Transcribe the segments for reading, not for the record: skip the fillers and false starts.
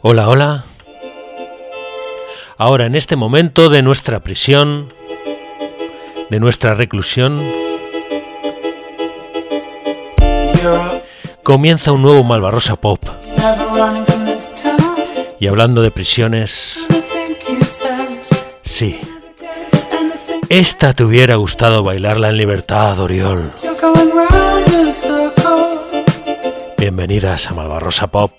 Hola, hola. Ahora, en este momento de nuestra prisión, de nuestra reclusión, comienza un nuevo Malvarrosa Pop. Y hablando de prisiones, sí, esta te hubiera gustado bailarla en libertad, Oriol. Bienvenidas a Malvarrosa Pop.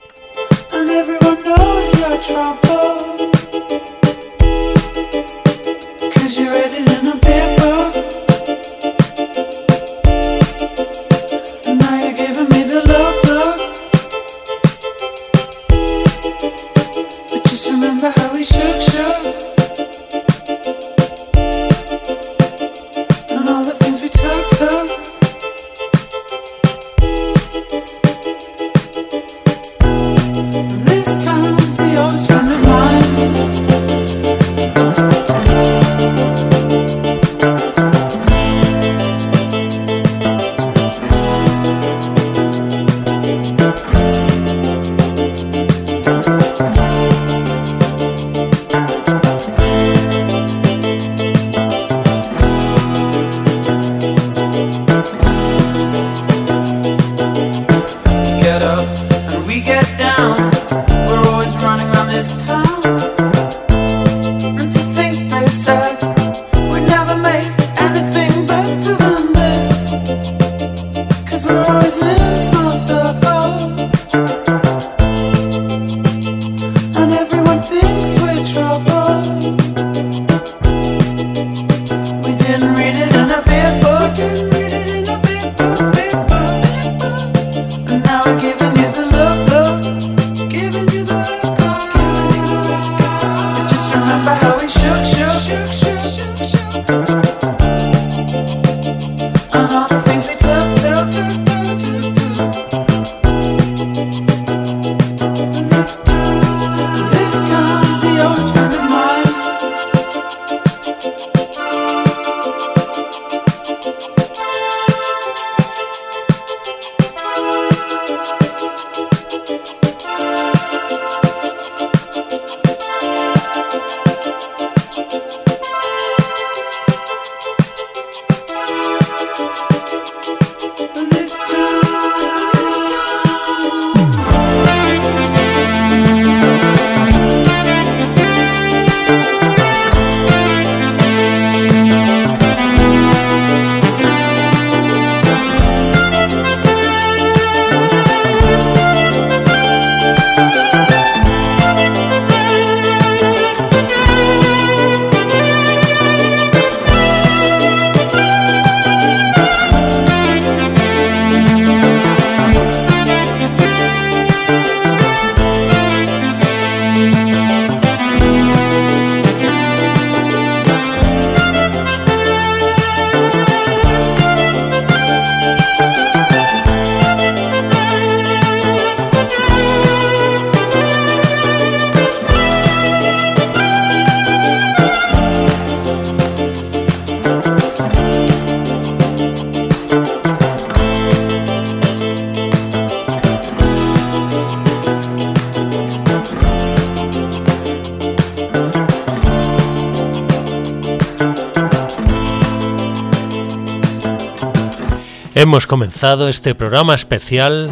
Hemos comenzado este programa especial,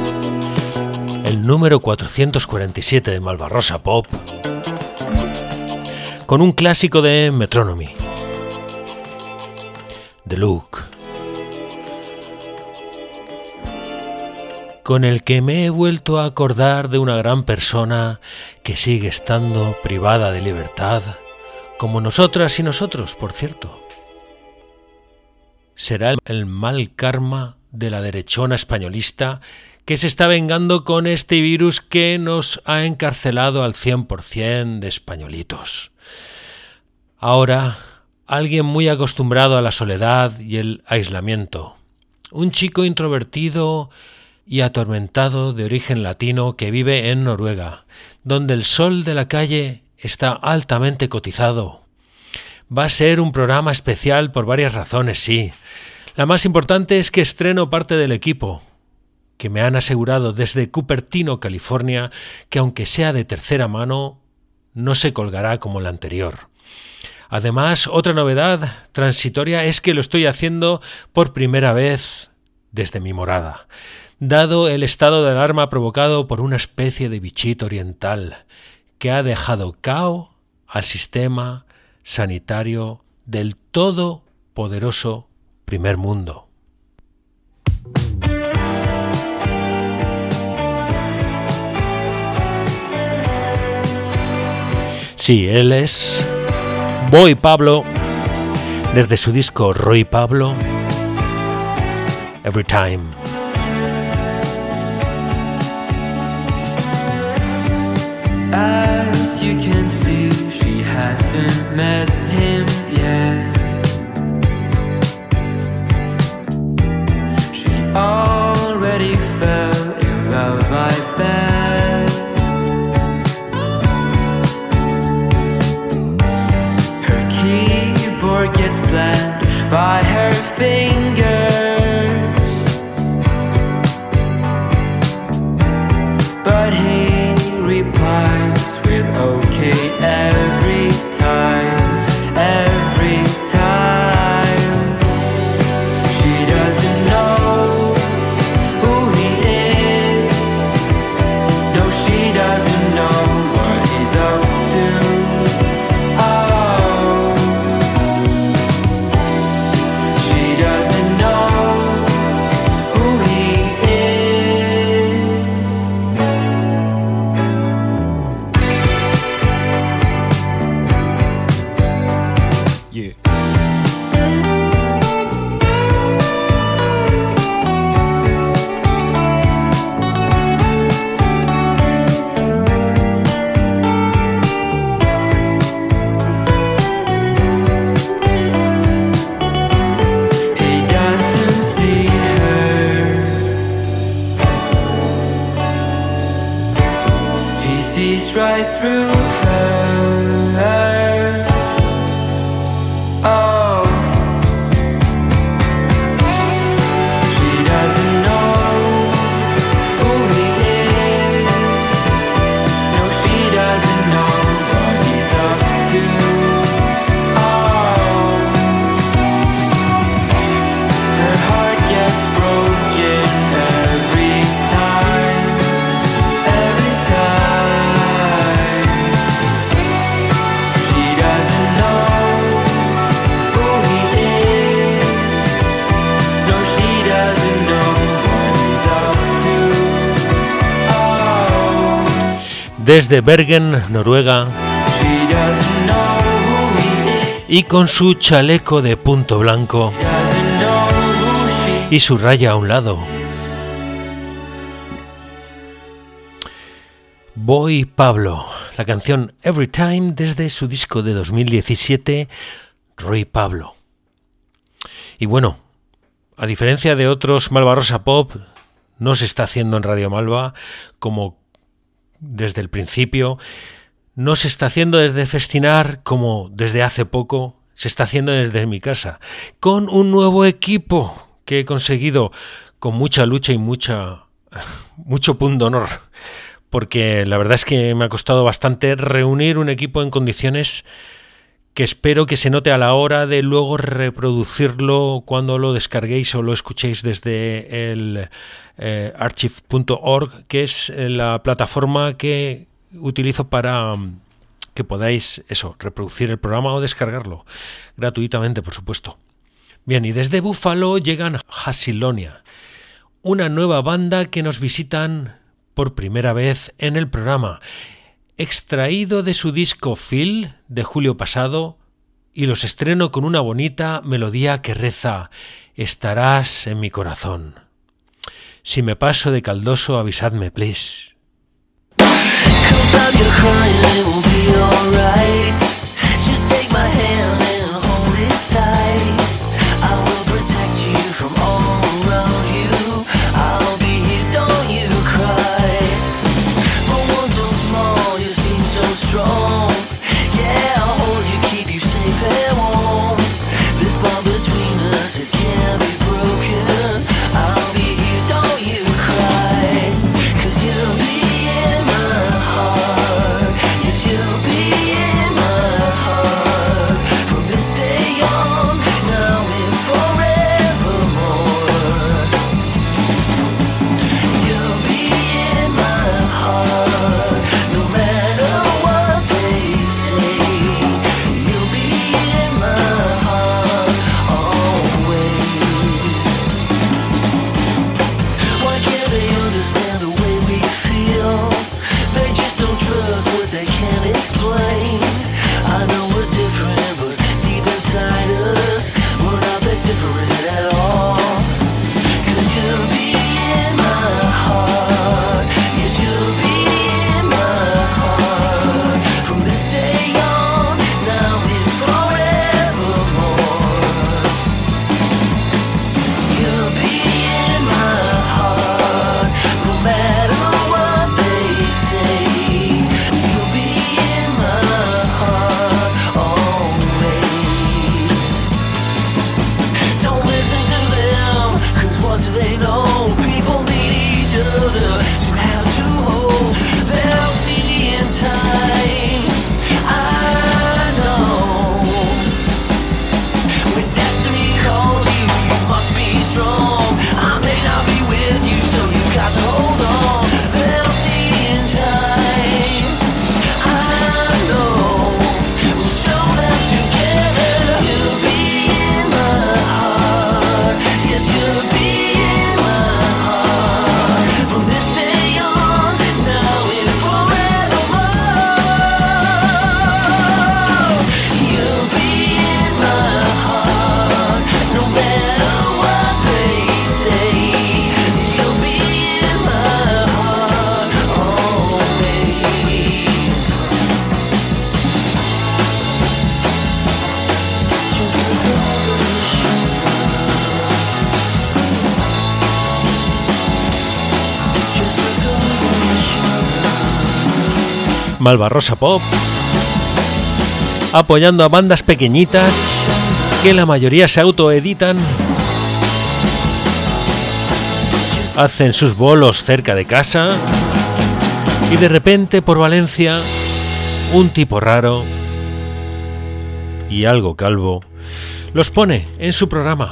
el número 447 de Malvarrosa Pop, con un clásico de Metronomy, The Look, con el que me he vuelto a acordar de una gran persona que sigue estando privada de libertad, como nosotras y nosotros, por cierto. Será el mal karma de la derechona españolista que se está vengando con este virus que nos ha encarcelado al 100% de españolitos. Ahora, alguien muy acostumbrado a la soledad y el aislamiento. Un chico introvertido y atormentado de origen latino que vive en Noruega, donde el sol de la calle está altamente cotizado. Va a ser un programa especial por varias razones, sí. La más importante es que estreno parte del equipo. que me han asegurado desde Cupertino, California, que aunque sea de tercera mano, no se colgará como la anterior. Además, otra novedad transitoria es que lo estoy haciendo por primera vez desde mi morada, dado el estado de alarma provocado por una especie de bichito oriental que ha dejado cao al sistema sanitario del todopoderoso primer mundo. Sí, él es Boy Pablo, desde su disco Roy Pablo, Every Time. As you can see, she hasn't met him yet. She already fell in love, I bet. Her keyboard gets slammed by her fingers, but he replies with okay every time, every time. She doesn't know who he is. No, she doesn't know what he's up to. Oh, she doesn't know who he is. Yeah. He doesn't see her. He sees right through her. Oh, she doesn't know who he is. No, she doesn't know what he's up to. Oh, her heart gets broken every time, every time. She doesn't know who he is. No, she doesn't know what he's up to. Oh, Desde Bergen, Noruega, she doesn't know who he is. y con su chaleco de punto blanco Doesn't know who she y su raya a un lado, is. Boy Pablo, la canción Every Time desde su disco de 2017, Roy Pablo. Y bueno, a diferencia de otros Malvarrosa Pop, no se está haciendo en Radio Malva como desde el principio, no se está haciendo desde Festinar como desde hace poco, se está haciendo desde mi casa, con un nuevo equipo que he conseguido con mucha lucha y mucho pundonor, porque la verdad es que me ha costado bastante reunir un equipo en condiciones que espero que se note a la hora de luego reproducirlo cuando lo descarguéis o lo escuchéis desde el archive.org, que es la plataforma que utilizo para que podáis reproducir el programa o descargarlo gratuitamente, por supuesto. Bien, y desde Buffalo llegan Hasilonia, una nueva banda que nos visitan por primera vez en el programa, extraído de su disco Phil de julio pasado, y los estreno con una bonita melodía que reza: estarás en mi corazón. Si me paso de caldoso, avisadme, please. Strong, yeah, I'll hold you, keep you safe and warm. This bond between us, it can't be broken. I'll be here, don't you cry. other to have to hold. They'll see in time. I know when destiny calls you, you must be strong. I may not be with you, so you've got to hold on. They'll see in time. I know we'll show them together. You'll be in my heart. Yes, you'll be in my heart. From this day on, now and forevermore. You'll be in my heart, no matter what they say. You'll be in my heart always. Just a revolution. Just a revolution. Malvarrosa Pop, apoyando a bandas pequeñitas que la mayoría se autoeditan, hacen sus bolos cerca de casa y de repente por Valencia un tipo raro y algo calvo los pone en su programa.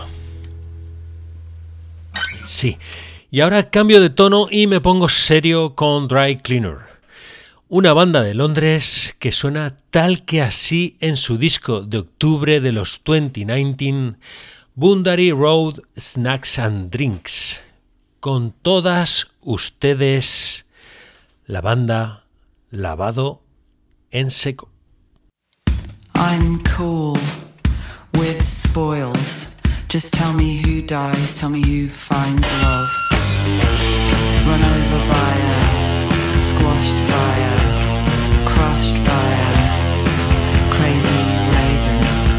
Sí, y ahora cambio de tono y me pongo serio con Dry Cleaner, una banda de Londres que suena tal que así en su disco de octubre de los 2019, Boundary Road Snacks and Drinks. Con todas ustedes, la banda Lavado en Seco. I'm cool with spoils. Just tell me who dies, tell me who finds love. Run over by a, squashed by a, crushed by a crazy raisin.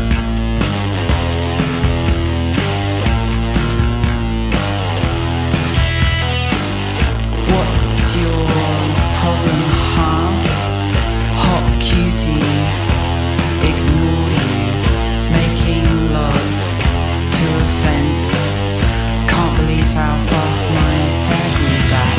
What's your problem, huh? Hot cuties ignore you, making love to a fence. Can't believe how fast my hair grew back.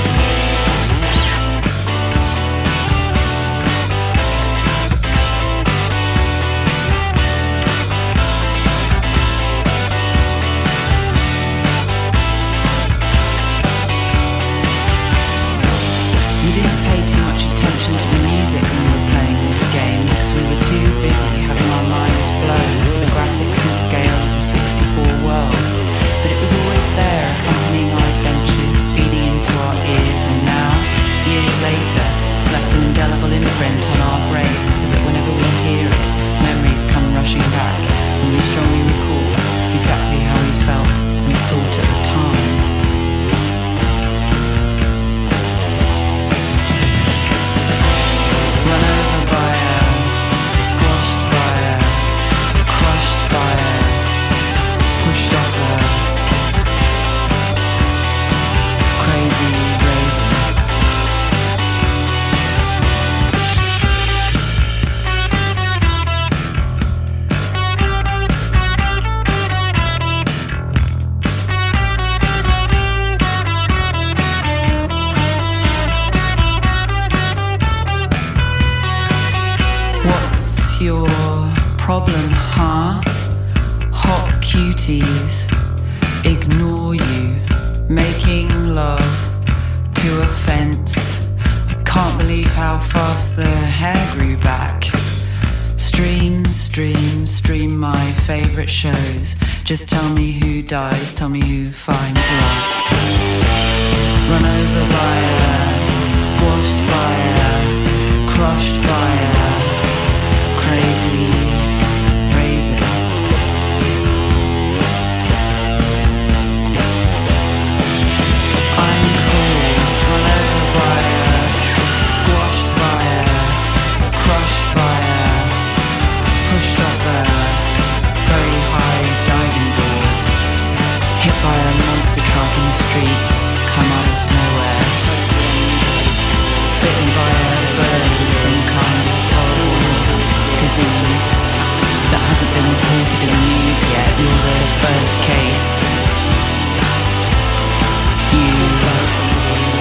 We didn't pay too much attention to the music when we were playing this game because we were too busy having our minds blown with the graphics and scale of the 64 world. But it was always there, accompanying our adventures, feeding into our ears, and now, years later, it's left an indelible imprint on our brains so that whenever we hear it, memories come rushing back, and we strongly recall exactly how we felt and thought at the time. Run over by a, squashed by a, crushed by a, pushed off a crazy raisin. What's your problem, huh? Hot cuties ignore you, making love to a fence. I can't believe how fast the hair grew back. Stream, stream, stream my favorite shows. Just tell me who dies, tell me who finds love. Run over by a, squashed by a, crushed by a crazy raisin. I'm cool, run over by a, squashed by a, crushed by a, pushed off a very high diving board, hit by a monster truck in the street, come out of nowhere, bitten by a bird with some kind of horrible disease that hasn't been reported in the news yet. You're the first case. You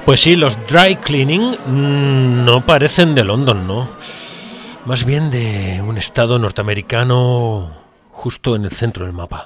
Pues sí, los Dry Cleaning no parecen de London, ¿no? Más bien de un estado norteamericano justo en el centro del mapa.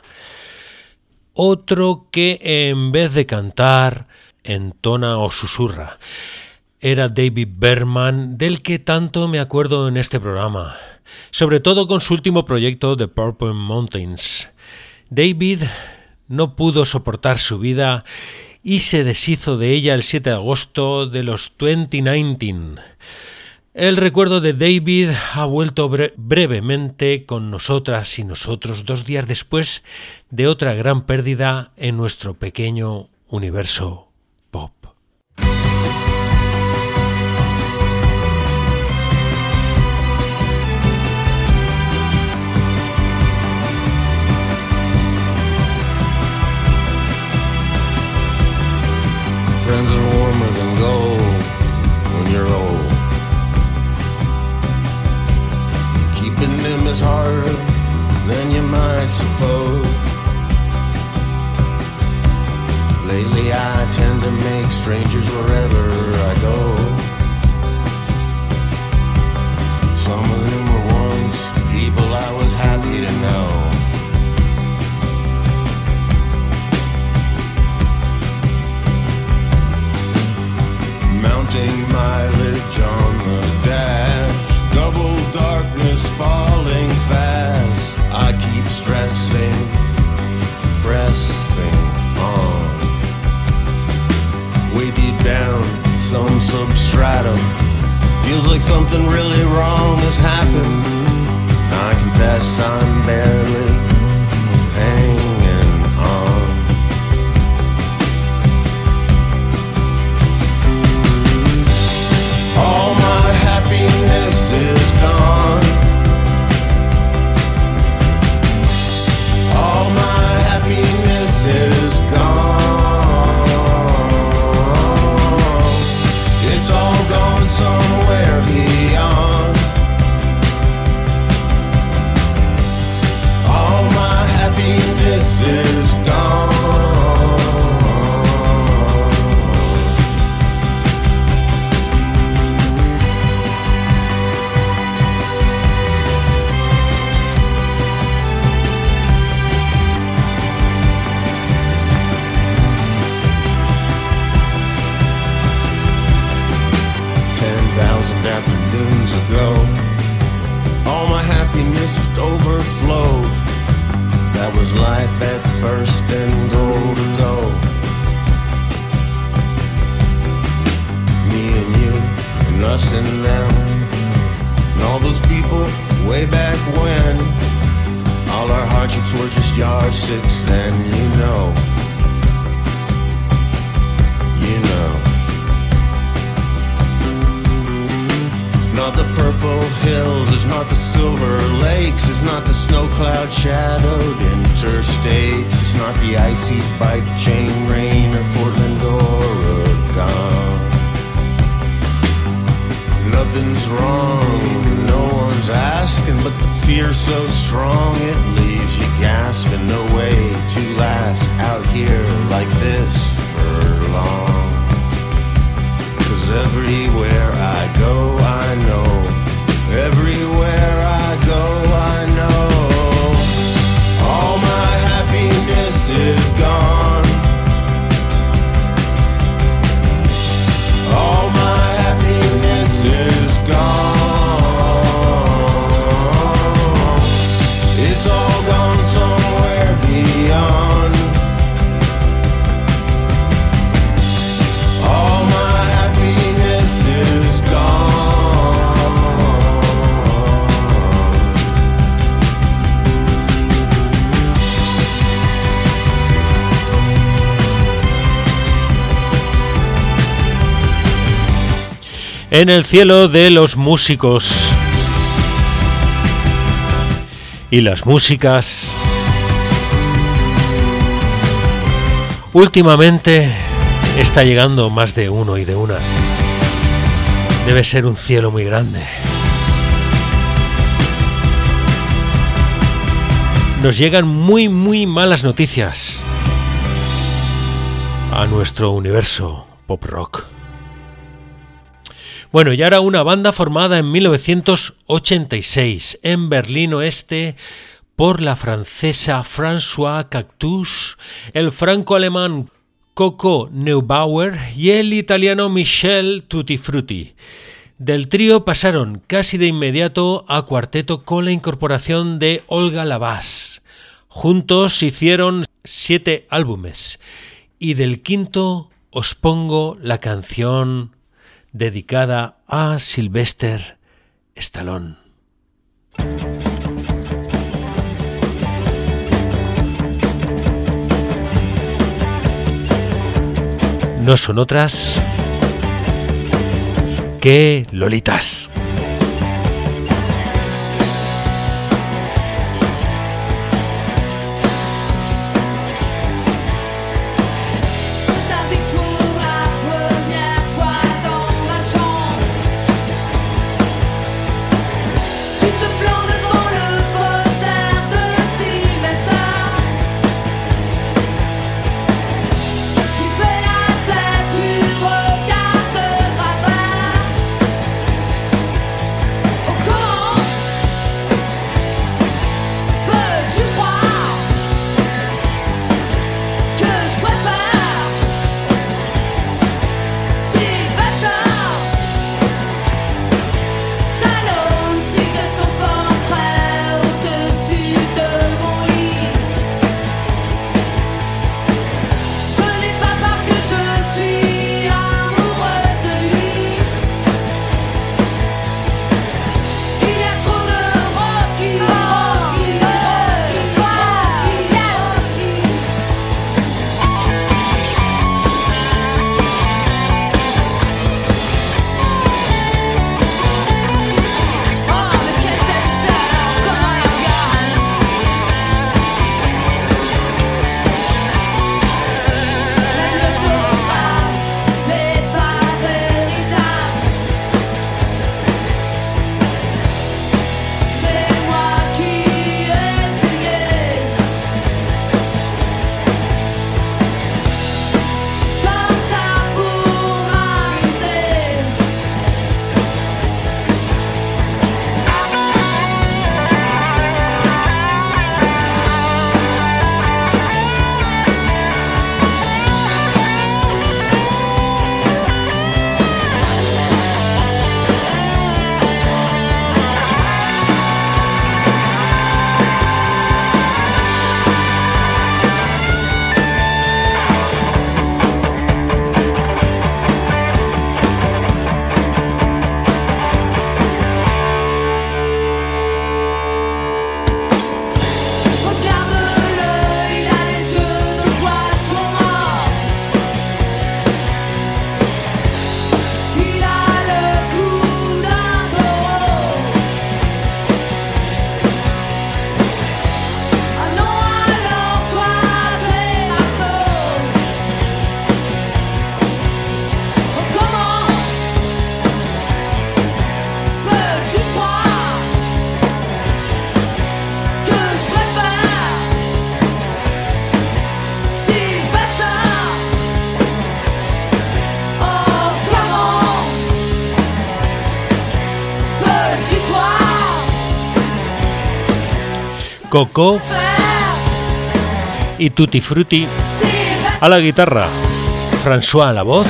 Otro que en vez de cantar entona o susurra. Era David Berman, del que tanto me acuerdo en este programa, sobre todo con su último proyecto The Purple Mountains. David no pudo soportar su vida y se deshizo de ella el 7 de agosto de los 2019. El recuerdo de David ha vuelto brevemente con nosotras y nosotros 2 días después de otra gran pérdida en nuestro pequeño universo pop. Friends are warmer than gold when you're old. Keeping them is harder than you might suppose. Lately I tend to make strangers wherever I go. Some of them were once people I was happy to know. Mounting mileage on the dash, double darkness falling fast. I keep stressing, pressing on. Way deep down, some substratum, feels like something really wrong has happened. I confess I'm barely hanging on. All my happiness is gone. All my happiness is gone. It's all gone somewhere beyond. All my happiness is gone. 10,000 afternoons ago, all my happiness just overflowed. That was life at first and goal to go. Me and you and us and them and all those people way back when. All our hardships were just yardsticks then, you know. You know. Not the purple hills, it's not the silver lakes, it's not the snow cloud shadowed interstates, it's not the icy bike chain rain of Portland, Oregon. Nothing's wrong, no one's asking, but the fear's so strong it leaves you gasping. No way to last out here like this for long. 'Cause everywhere I go, I know. Everywhere I go, I know. All my happiness is gone. All my happiness is gone. It's all gone somewhere beyond. All my happiness is gone. En el cielo de los músicos y las músicas, últimamente está llegando más de uno y de una. Debe ser un cielo muy grande. Nos llegan muy malas noticias a nuestro universo pop rock. Bueno, y ahora una banda formada en 1986 en Berlín Oeste por la francesa Françoise Cactus, el franco-alemán Coco Neubauer y el italiano Michel Tutti Frutti. Del trío pasaron casi de inmediato a cuarteto con la incorporación de Olga Labás. Juntos hicieron 7 álbumes y del quinto os pongo la canción dedicada a Sylvester Stallone. No son otras que Lolitas. Coco y Tutti Frutti a la guitarra, François a la voz,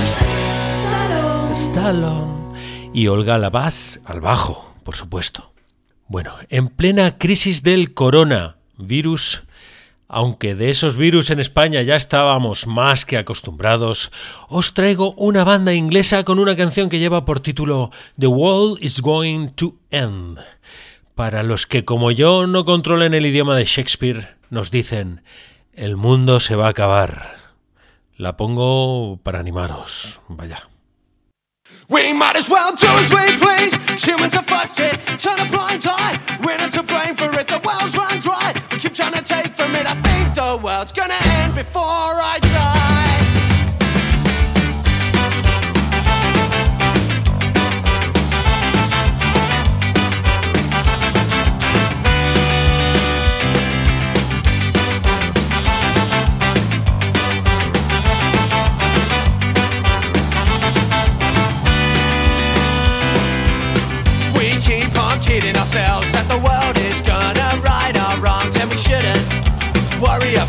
Stallone y Olga Labás al bajo, por supuesto. Bueno, en plena crisis del coronavirus, aunque de esos virus en España ya estábamos más que acostumbrados, os traigo una banda inglesa con una canción que lleva por título The World is Going to End. Para los que como yo no controlen el idioma de Shakespeare, nos dicen, el mundo se va a acabar. La pongo para animaros, vaya. We might as well do as we please. Humans are fucked it, turn a blind eye. We're not to blame for it, the well's run dry. We keep trying to take from it, I think the world's gonna end before I die.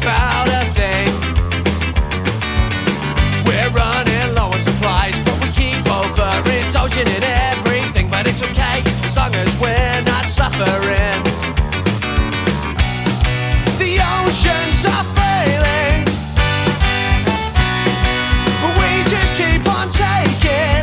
about a thing. We're running low on supplies, but we keep overindulging in everything. But it's okay, as long as we're not suffering. The oceans are failing, but we just keep on taking.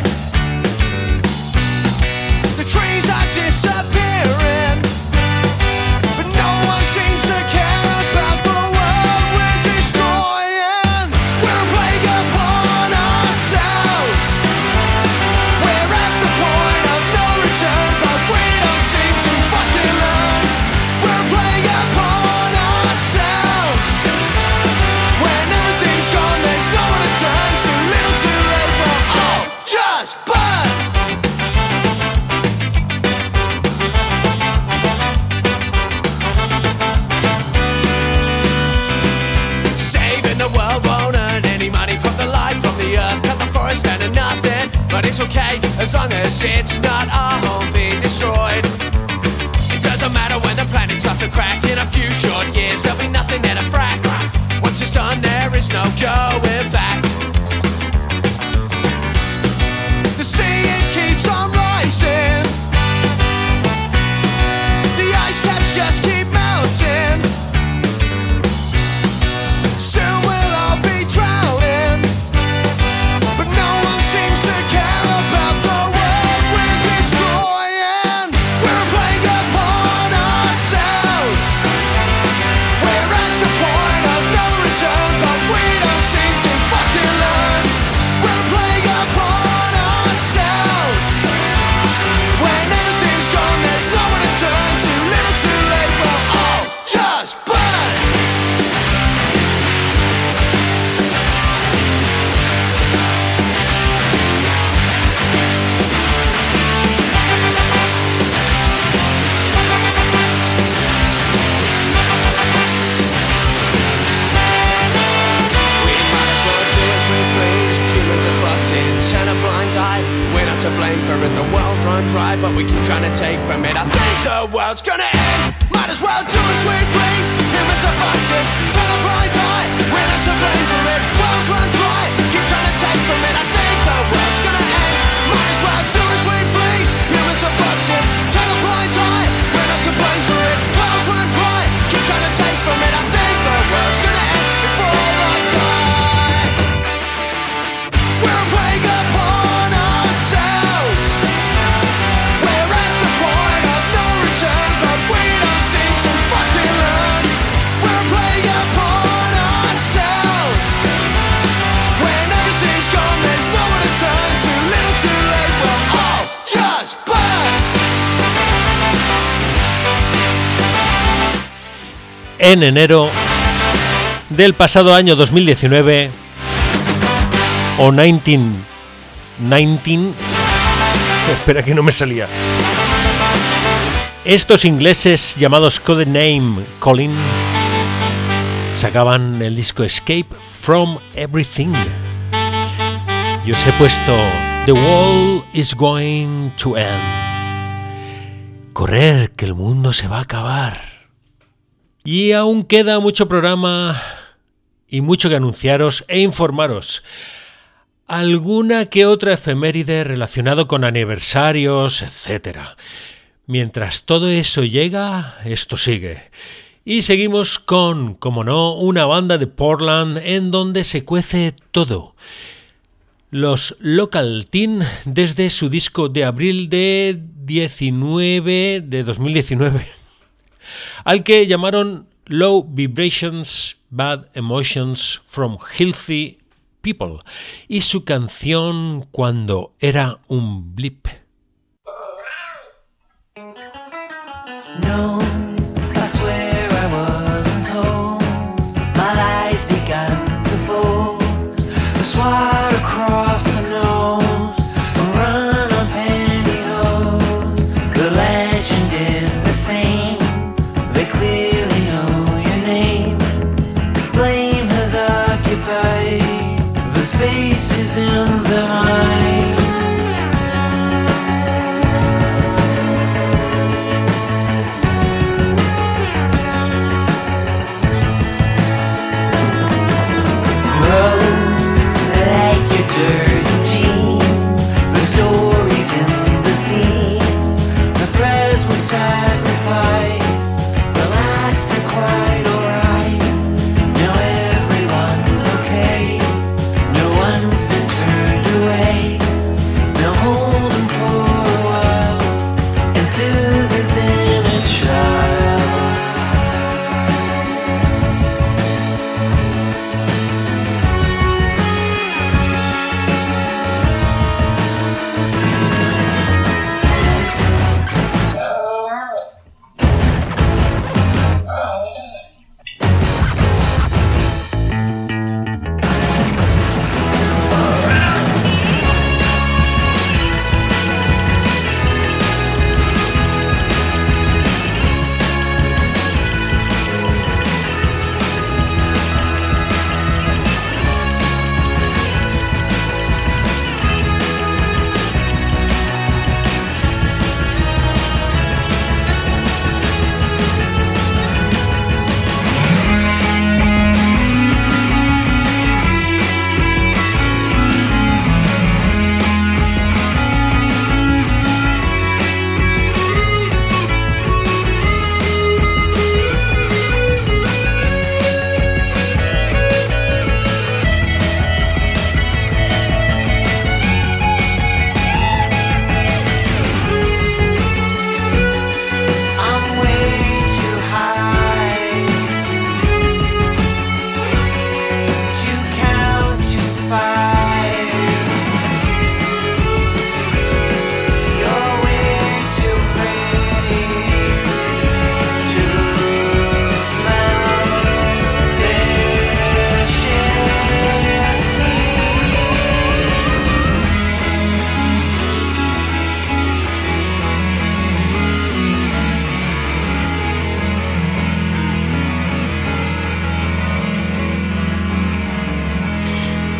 The trees are disappearing, but no one seems to care about the world we're destroying. We're a plague upon ourselves. We're at the point of no return, but we don't seem to fucking learn. We're a plague upon ourselves. When everything's gone, there's no one to turn. Too little, too late, we'll all just burn. Saving the world won't earn any money. Put the light from the earth, cut the forest down to nothing. But it's okay, as long as it's not our home being destroyed. It doesn't matter when the planet starts to crack. In a few short years, there'll be nothing there to frack. Once it's done, there is no going back. The sea, it keeps on rising. The ice caps just keep melting. Soon we'll all be drowning, but no one seems to care about the world we're destroying. We're a plague upon ourselves. We're at the point of no return, but we don't seem to fucking learn. We're a plague upon ourselves. When everything's gone, there's no one to turn. Too little, too late, we'll all just burn. We might as well do as we please. Humans are fucked in, turn a blind eye. We're not to blame for it, the world's run dry, but we keep trying to take from it. I think the world's gonna end. Might as well do as we please. Humans are fucked in, turn a blind eye. We're not to blame for it, world's run dry. Keep trying to take from it. I think the world's gonna end. Might as well do as we please. Humans are fucked in, turn a blind eye. We're not to blame for it, world's run dry. Keep trying to take from it. I think the world's gonna end before I die. We're a plague upon ourselves. We're at the point of no return, but we don't seem to fucking learn. We're a plague upon ourselves. When everything's gone, there's no one to turn. Too little, too late, we'll all just burn. En enero del pasado año 2019, o 19, espera que no me salía, estos ingleses llamados Codename Colin sacaban el disco Escape from Everything. Y os he puesto The World is Going to End. Correr, que el mundo se va a acabar. Y aún queda mucho programa y mucho que anunciaros e informaros. Alguna que otra efeméride relacionado con aniversarios, etc. Mientras todo eso llega, esto sigue. Y seguimos con, como no, una banda de Portland en donde se cuece todo. Los Local Teen, desde su disco de abril de 2019, al que llamaron Low Vibrations, Bad Emotions from Healthy People, y su canción Cuando era un blip. No, I swear I wasn't told. My lies began to fold. A swat across the nose, a run on pantyhose. The legend is the same. They clearly know your name. Blame has occupied the spaces in the mind.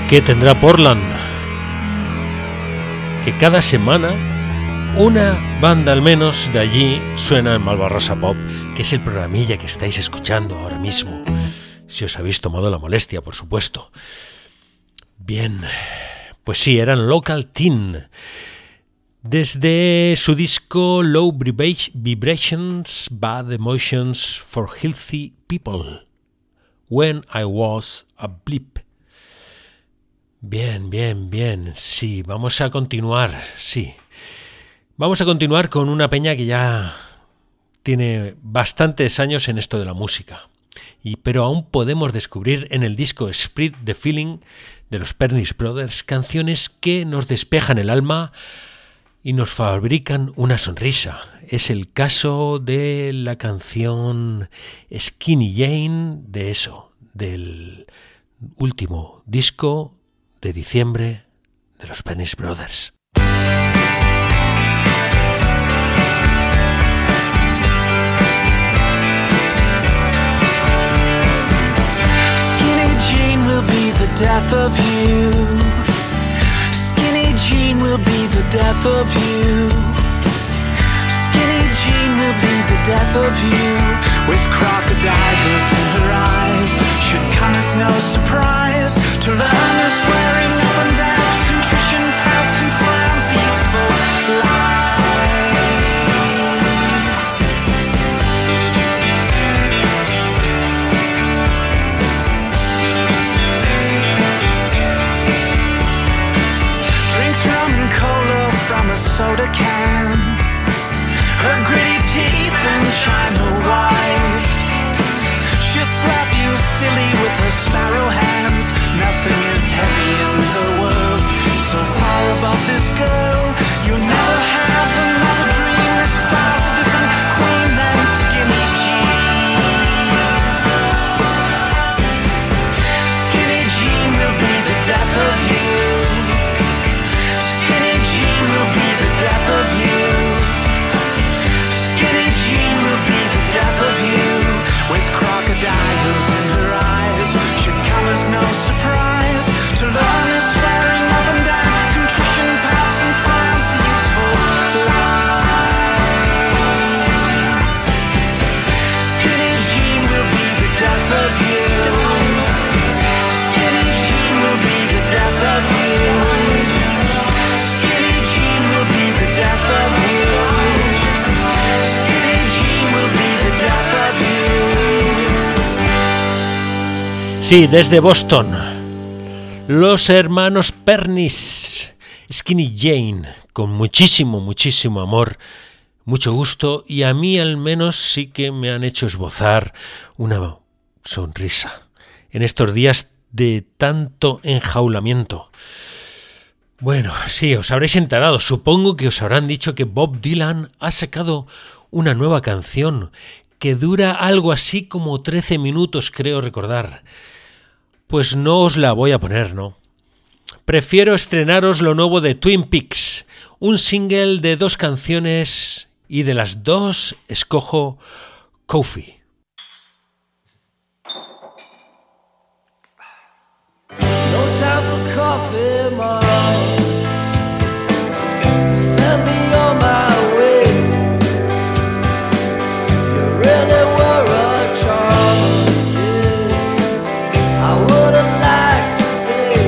que tendrá Portland, que cada semana una banda al menos de allí suena en Malvarrosa Pop, que es el programilla que estáis escuchando ahora mismo, si os habéis tomado la molestia, por supuesto. Bien, pues sí, eran Local Teen, desde su disco Low Vibrations, Bad Emotions for Healthy People, When I Was a Blip. Bien, sí, vamos a continuar con una peña que ya tiene bastantes años en esto de la música, pero aún podemos descubrir en el disco Spread the Feeling de los Pernice Brothers canciones que nos despejan el alma y nos fabrican una sonrisa. Es el caso de la canción Skinny Jane, del último disco de diciembre de los Pernice Brothers. Skinny Jean will be the death of you. Skinny Jean will be the death of you. Skinny Jean will be the death of you. With crocodiles in her eyes, should come as no surprise to learn the swearing up and down, contrition, pouts and frowns, useful lies. Drinks rum and cola from a soda can, her gritty teeth and china white. She'll slap you silly with her sparrow hands. Nothing is heavy in the world so far above this girl. You'll never have another dream that stars a different queen than Skinny Jean. Skinny Jean will be the death of you. Skinny Jean will be the death of you. Skinny Jean will be the death of you. With crocodiles in her eyes, should come as no surprise to learn her swearing up and down, contrition, pouts and frowns, the useful lies. Skinny Jean will be the death of you. Skinny Jean will be the death of you. Skinny Jean will be the death of you. Skinny Jean will be the death of you. Sí, desde Boston, los hermanos Pernice, Skinny Jane, con muchísimo amor, mucho gusto, y a mí al menos sí que me han hecho esbozar una sonrisa en estos días de tanto enjaulamiento. Bueno, sí, os habréis enterado, supongo que os habrán dicho que Bob Dylan ha sacado una nueva canción que dura algo así como 13 minutos, creo recordar. Pues no os la voy a poner, ¿no? Prefiero estrenaros lo nuevo de Twin Peaks, un single de 2 canciones y de las 2 escojo Coffee. No time for coffee, Mom. Send me on my way. You really were a charm, yeah. I would've liked to stay.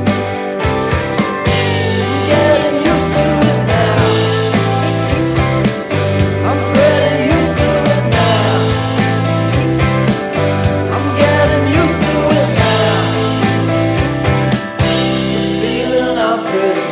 I'm getting used to it now. I'm pretty used to it now. I'm getting used to it now. The feeling I'm pretty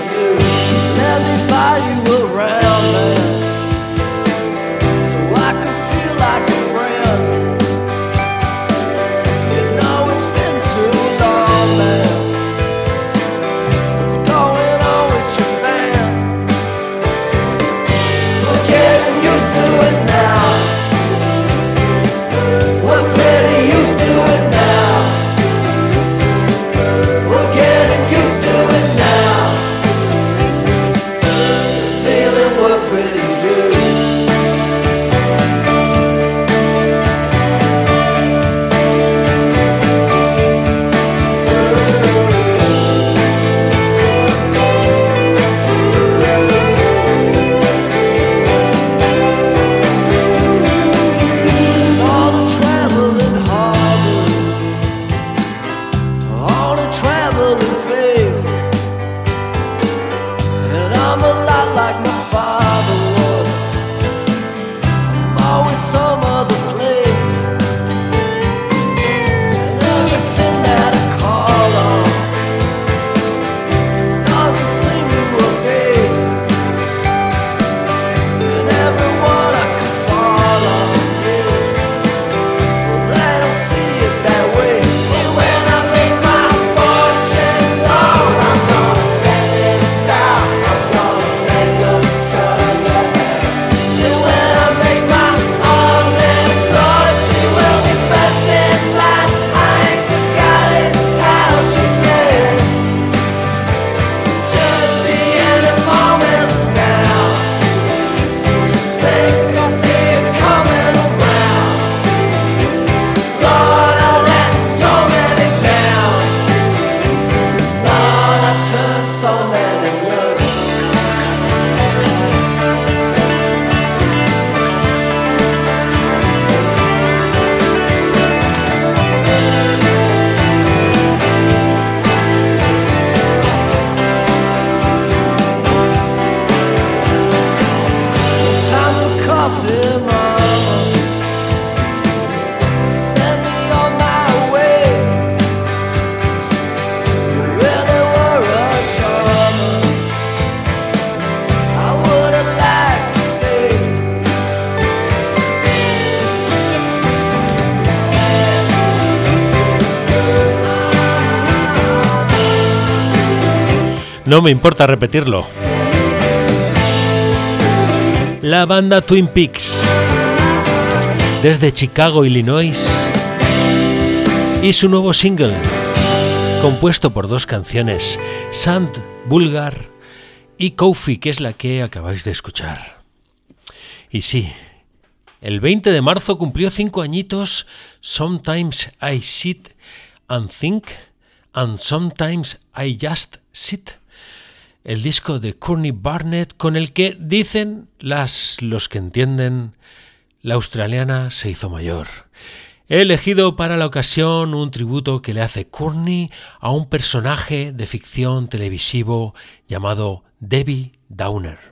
No me importa repetirlo. La banda Twin Peaks, desde Chicago, Illinois, y su nuevo single, compuesto por dos canciones, Sand Bulgar y Kofi, que es la que acabáis de escuchar. Y sí, el 20 de marzo cumplió 5 añitos Sometimes I Sit and Think and Sometimes I Just Sit, el disco de Courtney Barnett con el que, dicen los que entienden, la australiana se hizo mayor. He elegido para la ocasión un tributo que le hace Courtney a un personaje de ficción televisivo llamado Debbie Downer.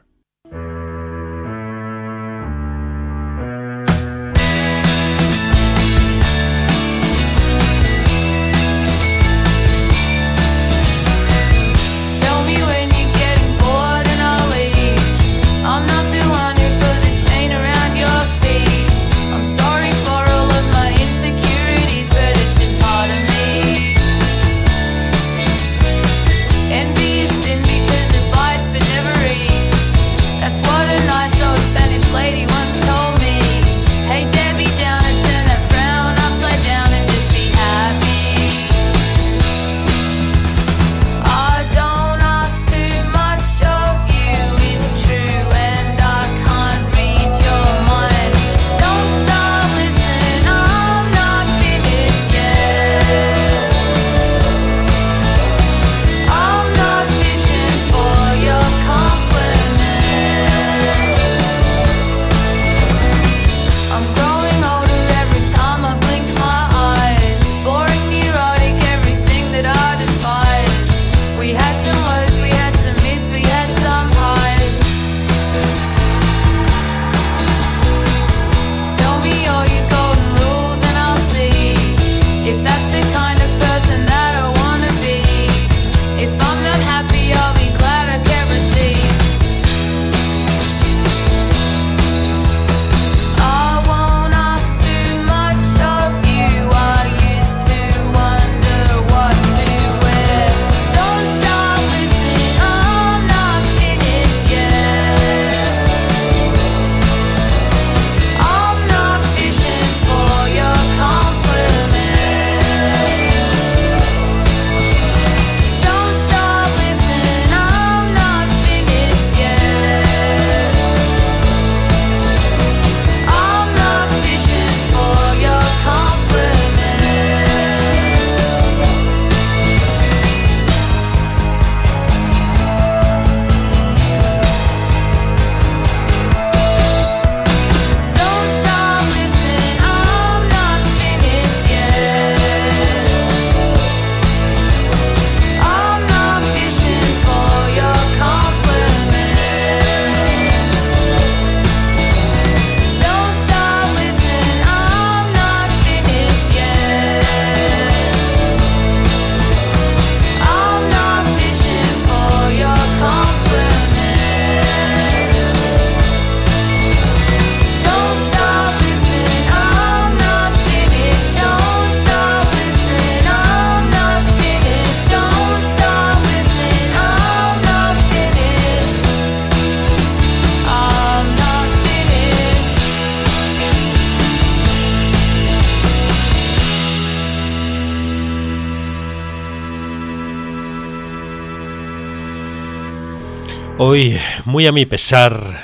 Hoy, muy a mi pesar,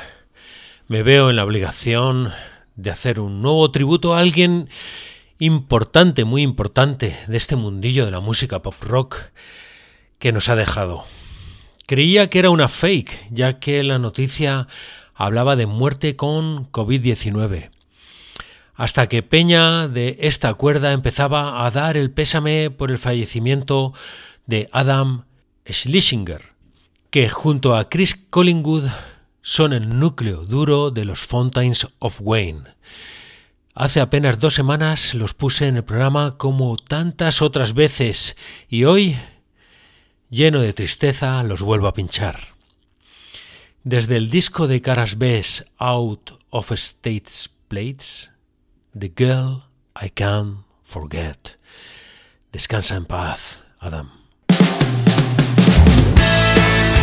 me veo en la obligación de hacer un nuevo tributo a alguien importante, muy importante, de este mundillo de la música pop rock que nos ha dejado. Creía que era una fake, ya que la noticia hablaba de muerte con COVID-19. Hasta que Peña de esta cuerda empezaba a dar el pésame por el fallecimiento de Adam Schlesinger, que junto a Chris Collingwood son el núcleo duro de los Fountains of Wayne. Hace apenas 2 semanas los puse en el programa como tantas otras veces y hoy, lleno de tristeza, los vuelvo a pinchar. Desde el disco de caras B, Out of States Plates, The Girl I Can't Forget. Descansa en paz, Adam.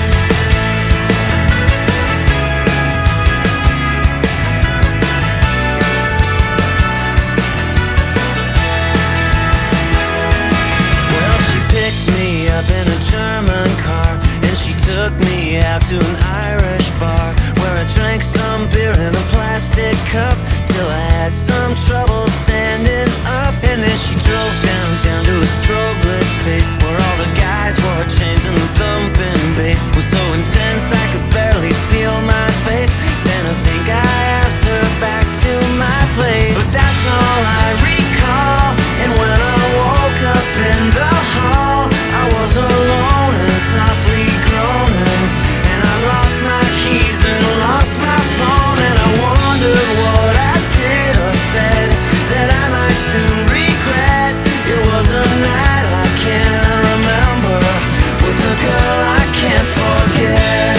cup till I had some trouble standing up. And then she drove downtown to a strobe-lit space where all the guys wore chains and the thumping bass was so intense I could barely feel my face. Then I think I asked her back to my place, but that's all I recall. And when I woke up in the hall, I was alone and softly groaning, and I lost my keys and lost my phone. And I wondered what I did or said that I might soon regret. It was a night I can't remember with a girl I can't forget.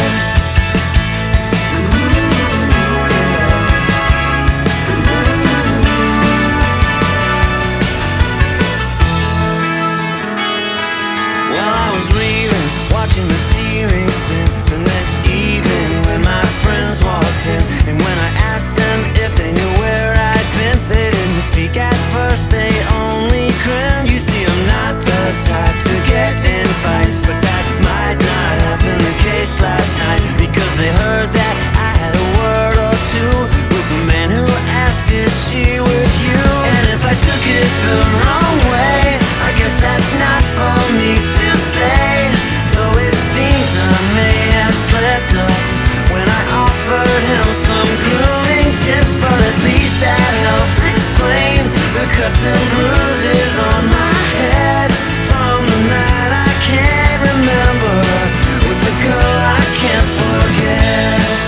Well, I was reeling, watching the ceiling spin the next evening when my friends walked in. And when I asked them if they knew where I'd been, they didn't speak at first, they only grinned. You see, I'm not the type to get in fights, but that might not have been the case last night, because they heard that I had a word or two with the man who asked, is she with you? And if I took it the wrong way, I guess that's not for me to say, though it seems I may have slipped up when I offered him some grooming tips. But at least that helps explain the cuts and bruises on my head from the night I can't remember with a girl I can't forget.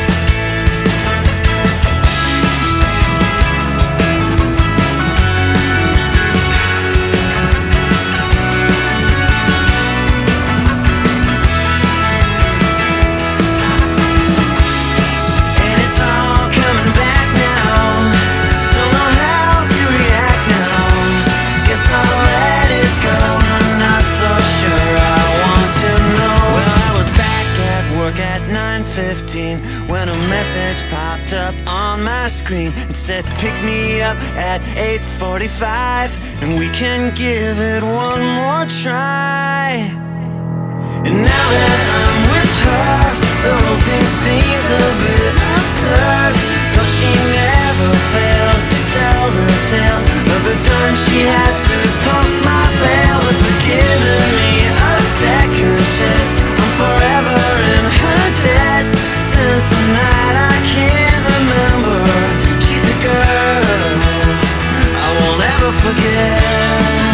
And it's all coming back now. Don't know how to react now. Guess I'll let it go. I'm not so sure I want to know. Well, I was back at work at 9:15 when a message popped up on my screen. It said pick me up at 8:45 and we can give it one more try. And now that I'm with her, the whole thing seems a bit absurd, though she never fails to tell the tale of the time she had to post my bail. But for giving me a second chance, I'm forever in her debt. Since the night I can't remember, she's the girl I won't ever forget.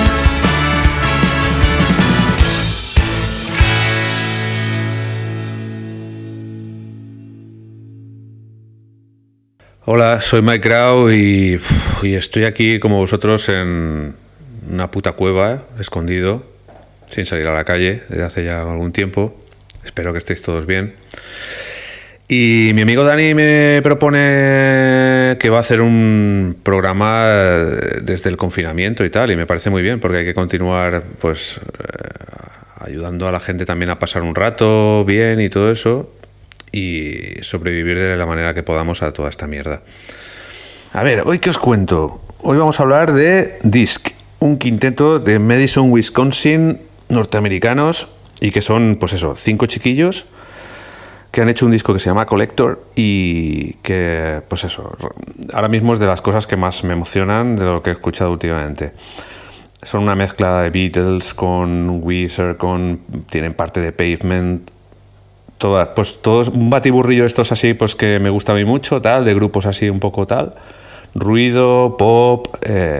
Hola, soy Mike Grau y estoy aquí como vosotros en una puta cueva, escondido, sin salir a la calle desde hace ya algún tiempo. Espero que estéis todos bien. Y mi amigo Dani me propone que va a hacer un programa desde el confinamiento y tal, y me parece muy bien porque hay que continuar pues ayudando a la gente también a pasar un rato bien y todo eso, y sobrevivir de la manera que podamos a toda esta mierda. A ver, ¿hoy qué os cuento? Hoy vamos a hablar de Disc, un quinteto de Madison, Wisconsin, norteamericanos, y que son, pues eso, 5 chiquillos que han hecho un disco que se llama Collector y que, pues eso, ahora mismo es de las cosas que más me emocionan de lo que he escuchado últimamente. Son una mezcla de Beatles con Weezer, tienen parte de Pavement, todos un batiburrillo estos así, pues que me gusta a mí mucho, tal, de grupos así un poco tal, ruido, pop,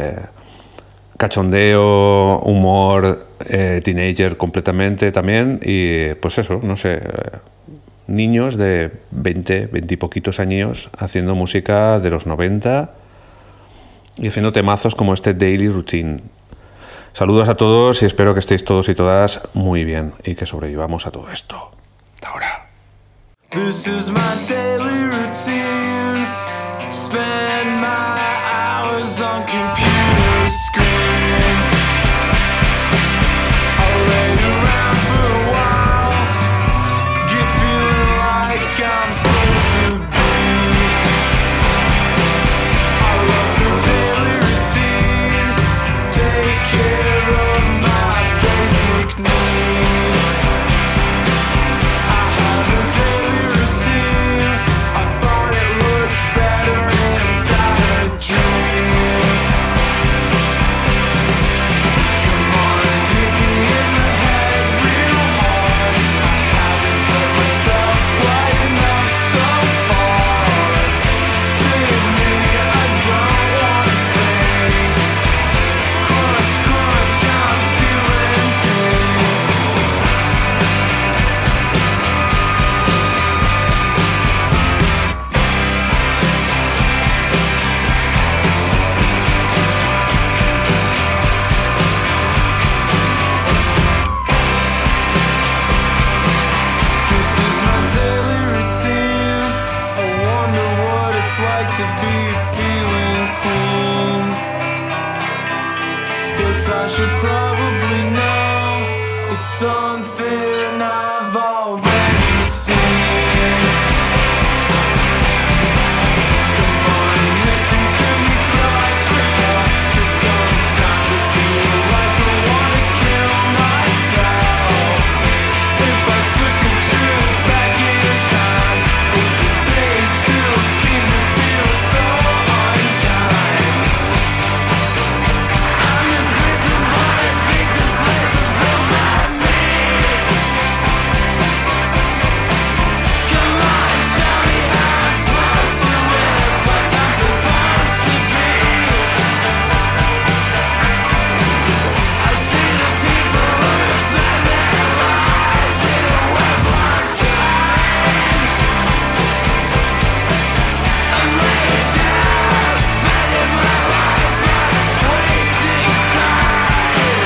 cachondeo, humor, teenager completamente también, y pues eso, no sé, niños de 20 y poquitos años haciendo música de los 90 y haciendo temazos como este Daily Routine. Saludos a todos y espero que estéis todos y todas muy bien y que sobrevivamos a todo esto. Hasta ahora. This is my daily routine. Spend my hours on computer screen. I'll lay around for a while, get feeling like I'm supposed to be. I love the daily routine, take care of my basic needs. I have a daily routine, I thought like to be feeling clean. Guess I should probably know it's something I've already seen. Come on, listen to me cry for help, 'cause sometimes I feel like I wanna kill myself. If I took a trip back in time, would the days still seem to feel so unkind? I'm in prison, but I think this place is built by me. Come on, show me how I'm supposed to live, like I'm supposed to be. I see the people who spend their lives in a web of shine. I'm laying down, spending my life wasting time.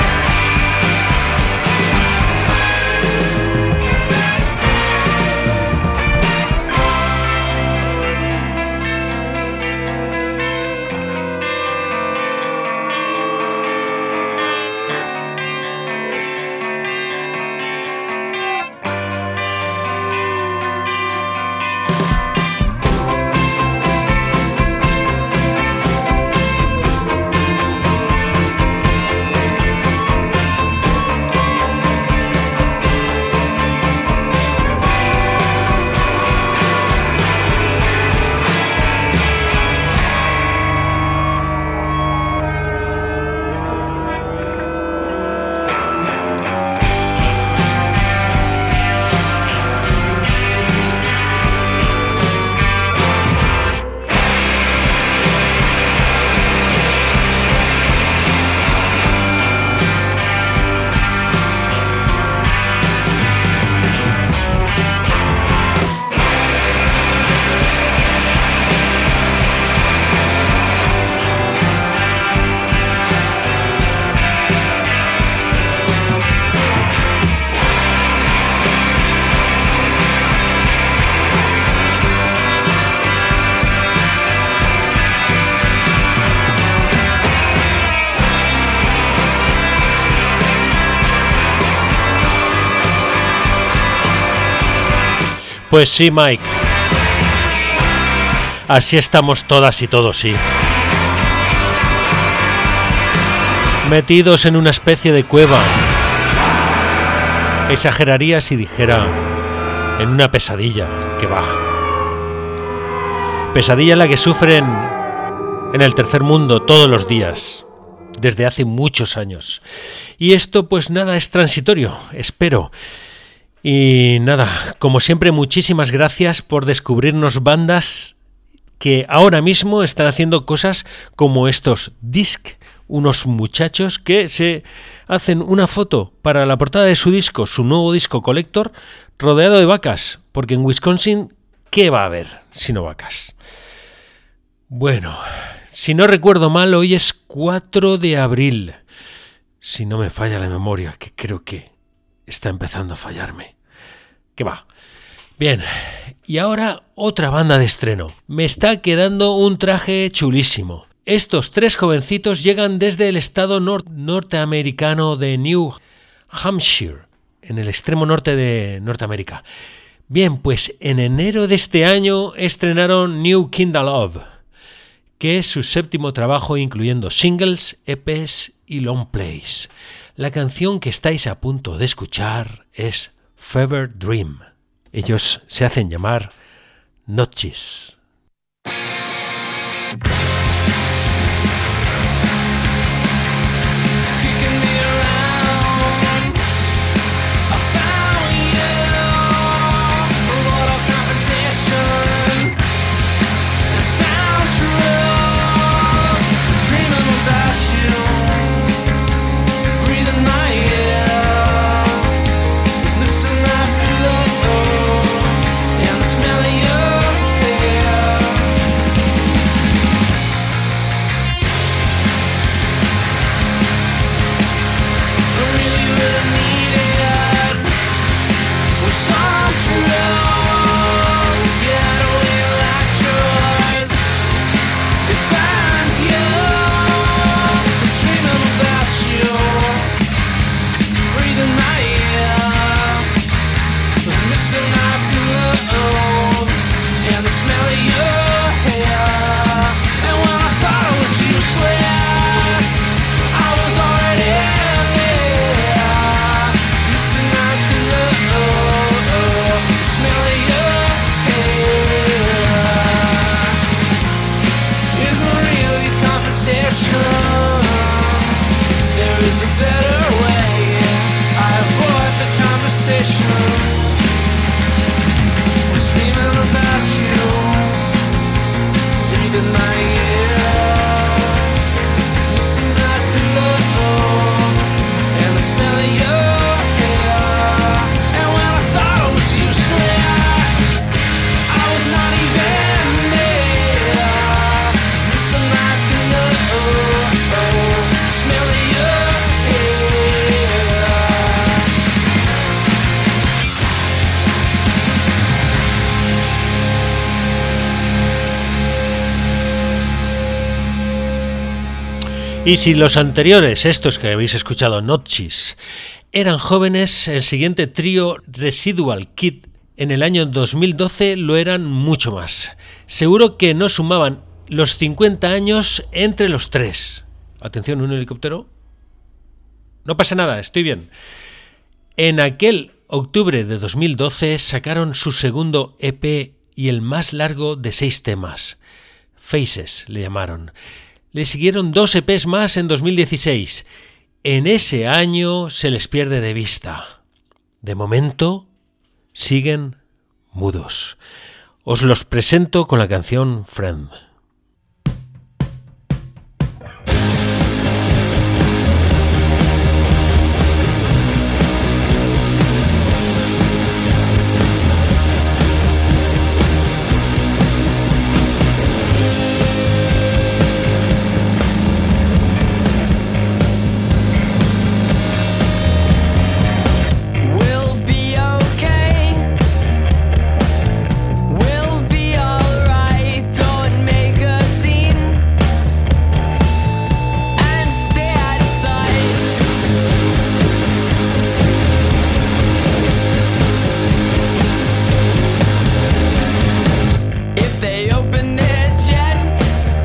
Pues sí, Mike. Así estamos todas y todos, sí. Metidos en una especie de cueva. Exageraría si dijera en una pesadilla, que va. Pesadilla en la que sufren en el tercer mundo todos los días, desde hace muchos años. Y esto pues nada, es transitorio, espero. Y nada, como siempre, muchísimas gracias por descubrirnos bandas que ahora mismo están haciendo cosas como estos Disc, unos muchachos que se hacen una foto para la portada de su disco, su nuevo disco Collector, rodeado de vacas, porque en Wisconsin, ¿qué va a haber sino vacas? Bueno, si no recuerdo mal, hoy es 4 de abril, si no me falla la memoria, que creo que está empezando a fallarme. ¿Qué va? Bien, y ahora otra banda de estreno. Me está quedando un traje chulísimo. Estos tres jovencitos llegan desde el estado norteamericano de New Hampshire, en el extremo norte de Norteamérica. Bien, pues en enero de este año estrenaron New Kinda Love, que es su séptimo trabajo incluyendo singles, EPs y long plays. La canción que estáis a punto de escuchar es Fever Dream. Ellos se hacen llamar Notches. Yeah. Y si los anteriores, estos que habéis escuchado, Notchis, eran jóvenes, el siguiente trío, Residual Kid, en el año 2012 lo eran mucho más. Seguro que no sumaban los 50 años entre los tres. Atención, ¿un helicóptero? No pasa nada, estoy bien. En aquel octubre de 2012 sacaron su segundo EP y el más largo de 6 temas. Faces le llamaron. Le siguieron 2 EPs más en 2016. En ese año se les pierde de vista. De momento siguen mudos. Os los presento con la canción Friend. We'll be okay. We'll be alright. Don't make a scene and stay out of sight. If they open their chests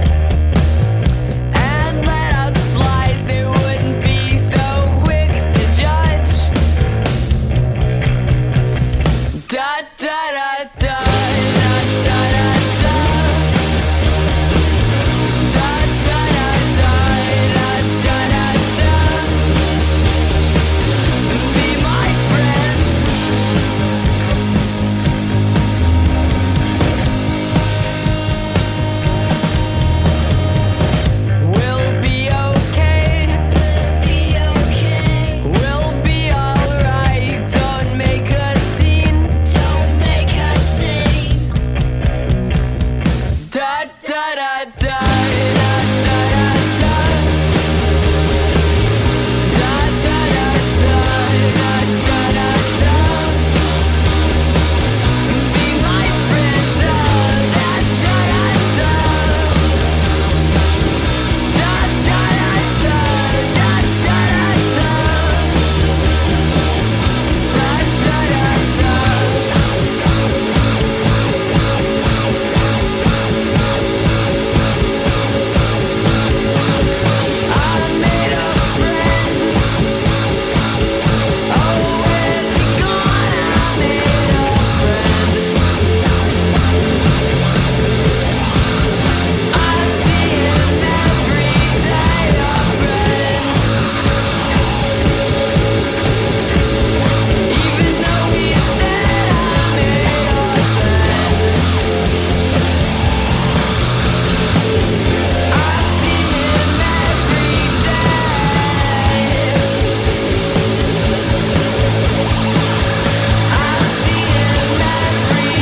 and let out the flies, they wouldn't be so quick to judge. Da da da da da da da da. Da da da da da da da. Be my friends. We'll be okay. We'll be alright. Don't make a scene. Da da da da da da da. Da da da da da da da. Be my friend. Da da da da. Da da da da da da. Da da da. I made a friend. Oh, where's he gone? I made a friend. I see him every day, a friend. Even though he's dead, I made a friend. I see him every day. I see him every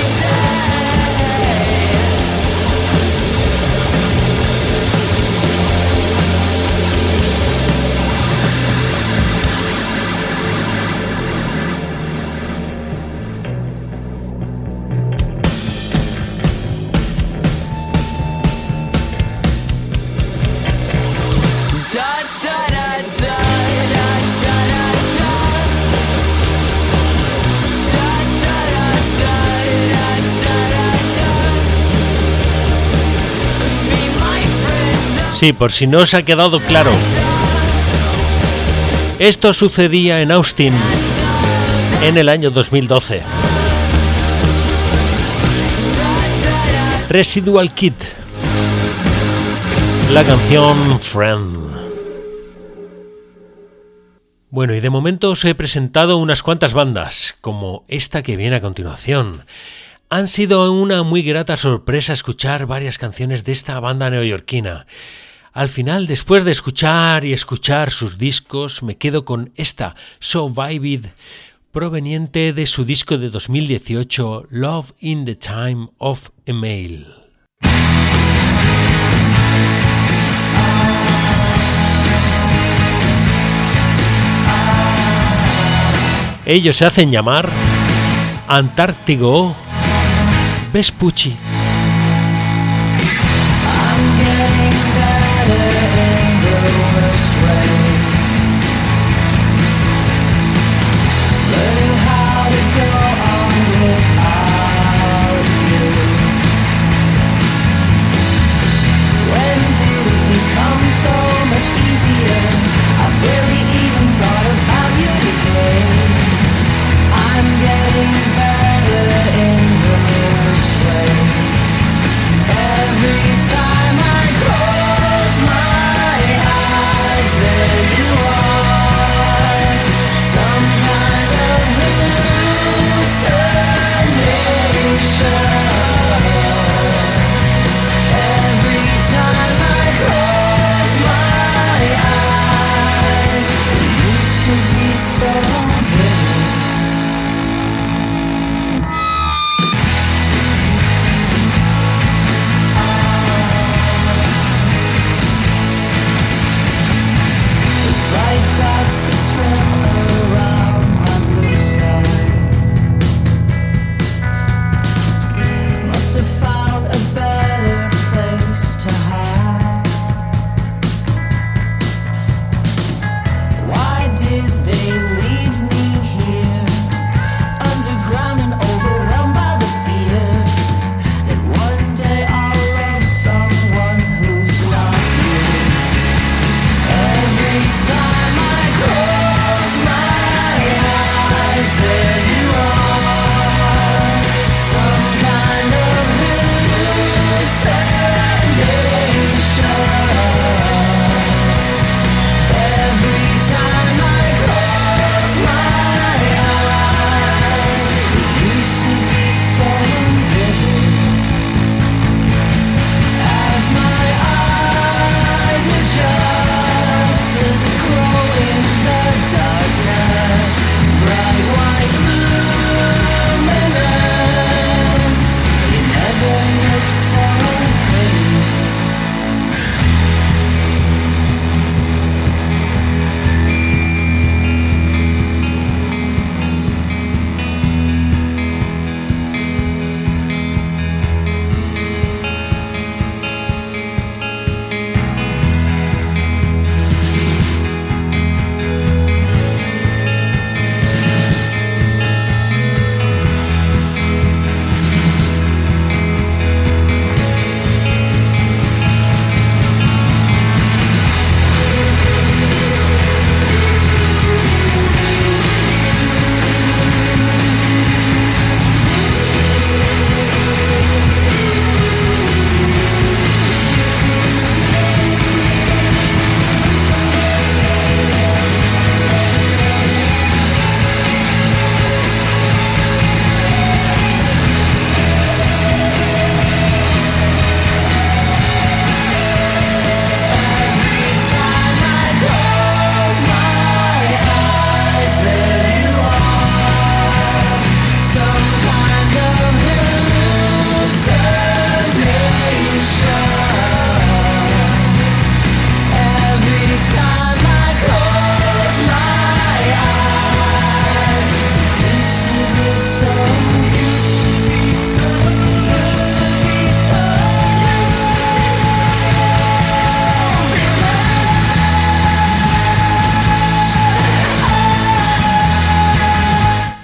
Da da da da da da da. Da da da da da da. Be my friend. Sí, por si no os ha quedado claro, esto sucedía en Austin en el año 2012. Residual Kid, la canción Friend. Bueno, y de momento os he presentado unas cuantas bandas, como esta que viene a continuación. Han sido una muy grata sorpresa escuchar varias canciones de esta banda neoyorquina. Al final, después de escuchar y escuchar sus discos, me quedo con esta, So Vivid, proveniente de su disco de 2018, Love in the Time of a Male. Ellos se hacen llamar Antártigo Vespucci. I'm getting better in the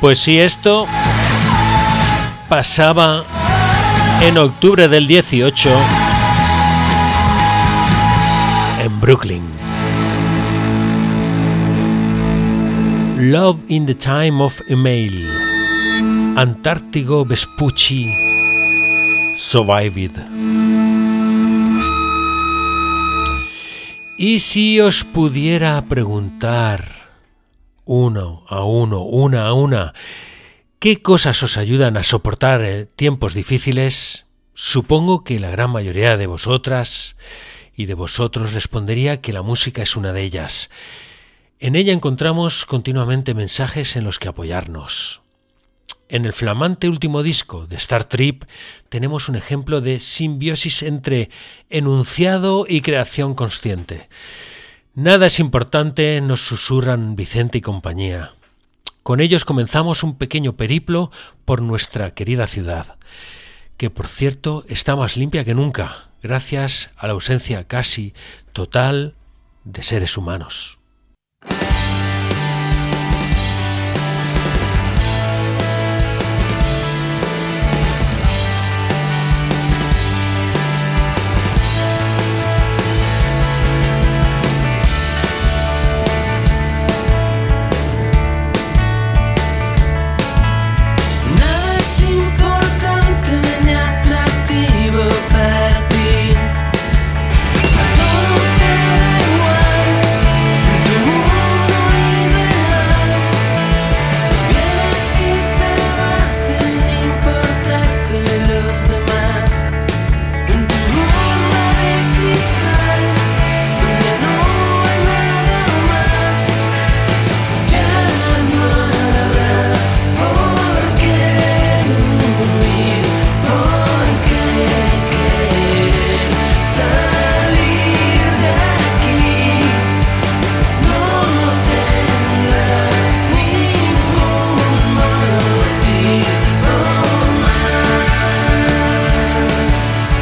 Pues sí, esto pasaba en octubre del 18 en Brooklyn. Love in the Time of Email, Antártigo Vespucci Survived. Y si os pudiera preguntar uno a uno, una a una, ¿qué cosas os ayudan a soportar tiempos difíciles? Supongo que la gran mayoría de vosotras y de vosotros respondería que la música es una de ellas. En ella encontramos continuamente mensajes en los que apoyarnos. En el flamante último disco de Star Trip tenemos un ejemplo de simbiosis entre enunciado y creación consciente. Nada es importante, nos susurran Vicente y compañía. Con ellos comenzamos un pequeño periplo por nuestra querida ciudad, que por cierto está más limpia que nunca, gracias a la ausencia casi total de seres humanos. Nada es importante ni atractivo para ti. Todo te da igual en tu mundo ideal. Vienes y te vas sin importarte los demás. En tu burla de cristal, donde no hay nada más. Ya no habrá por qué huir, por qué querer salir de aquí. No tendrás ningún motivo más.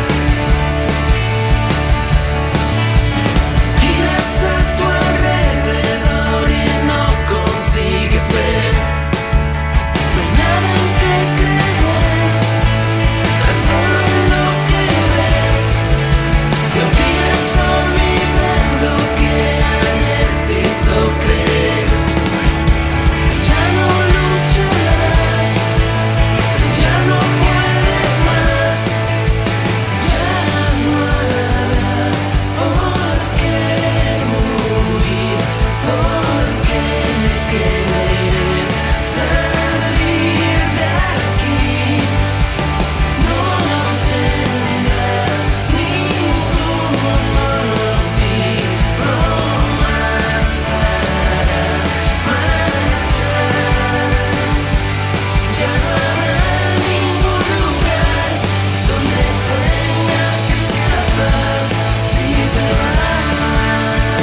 Giras a tu alrededor y no consigues ver. No hay nada en que creer, tan solo en lo que ves. Te olvidas lo que ayer te hizo creer. Ya no lucharás, ya no puedes más. Ya no habrá por qué huir, por qué querer salir de aquí. No tendrás ningún motivo más para marchar. Ya no habrá ningún lugar donde tengas que escapar si te vas.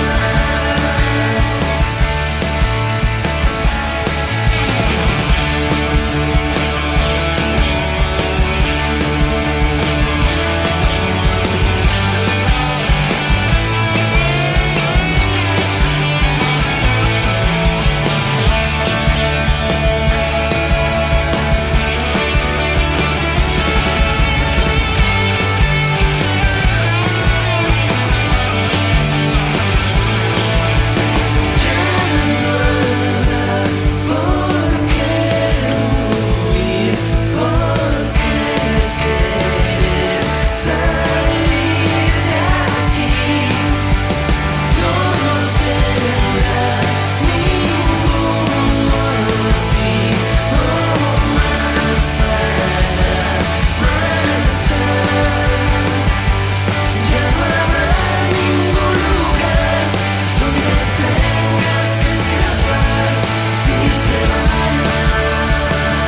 Por qué huir, por qué querer salir de aquí. No tendrás ningún motivo más para marchar. Ya no habrá ningún lugar donde tengas que escapar si te vas.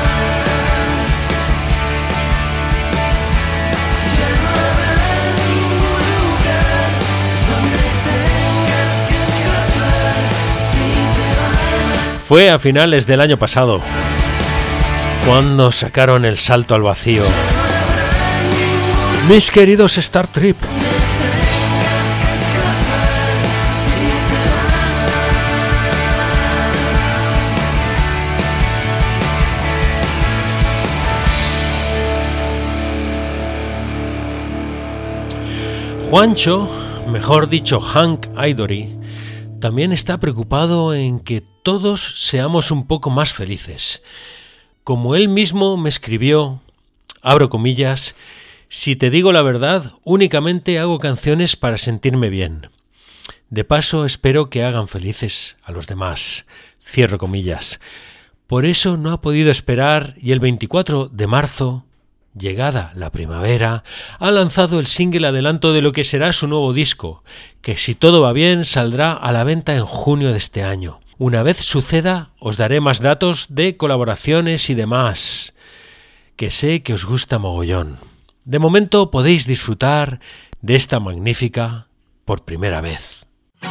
Ya no habrá ningún lugar donde tengas que escapar si te vas. Fue a finales del año pasado cuando sacaron el salto al vacío. Mis queridos Star Trip. Juancho, mejor dicho Hank Idory, también está preocupado en que todos seamos un poco más felices. Como él mismo me escribió, abro comillas, si te digo la verdad, únicamente hago canciones para sentirme bien. De paso, espero que hagan felices a los demás. Cierro comillas. Por eso no ha podido esperar y el 24 de marzo, llegada la primavera, ha lanzado el single adelanto de lo que será su nuevo disco, que si todo va bien saldrá a la venta en junio de este año. Una vez suceda, os daré más datos de colaboraciones y demás, que sé que os gusta mogollón. De momento podéis disfrutar de esta magnífica Por primera vez.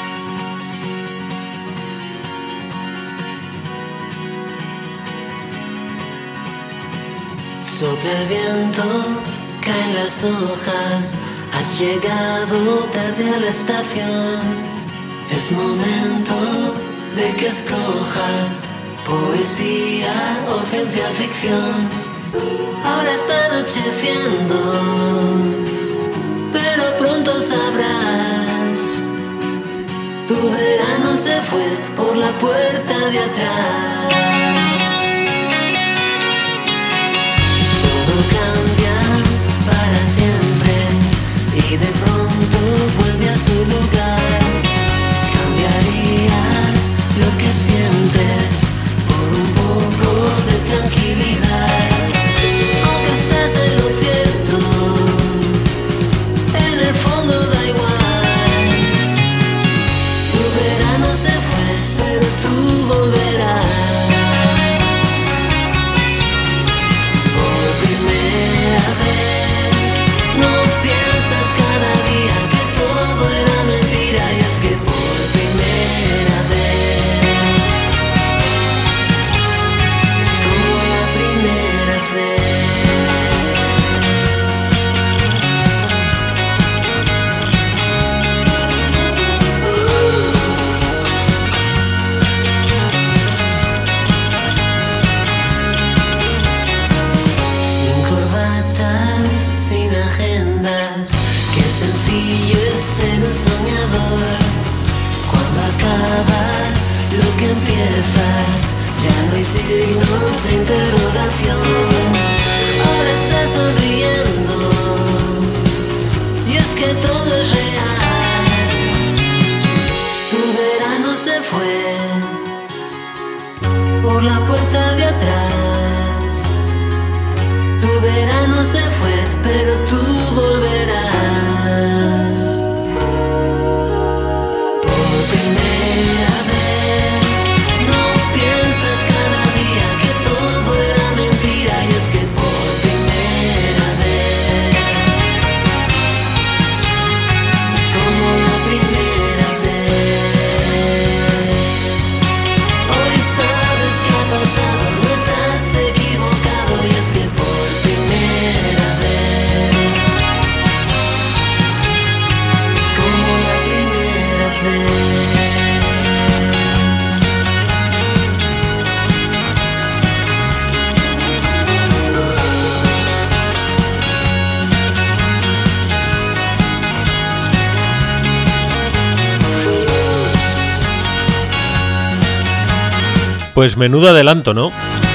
Sopla el viento, caen las hojas, has llegado tarde a la estación. Es momento de que escojas poesía o ciencia ficción. Ahora está anocheciendo, pero pronto sabrás. Tu verano se fue por la puerta de atrás. Todo cambia para siempre y de pronto vuelve a su lugar. Cambiarías lo que sientes por un poco de tranquilidad. Aunque estás en lo cierto, en el fondo da igual. Tu verano se fue, pero tú volverás. Por primera vez, no piensas cada día que todo era mentira. Y es que por primera vez es como la primera vez. Sin corbatas, sin agendas, qué sencillo es ser un soñador. Cuando acabas lo que empiezas, ya no hay signos de interrogación. Ahora estás sonriendo y es que todo es real. Tu verano se fue por la puerta de atrás. Tu verano se fue, pero tú volverás. Por primera vez, no piensas cada día que todo era mentira. Y es que por primera vez es como la primera vez. Hoy sabes qué ha pasado, no estás equivocado. Y es que por primera vez es como la primera vez. Pues menudo adelanto, ¿no?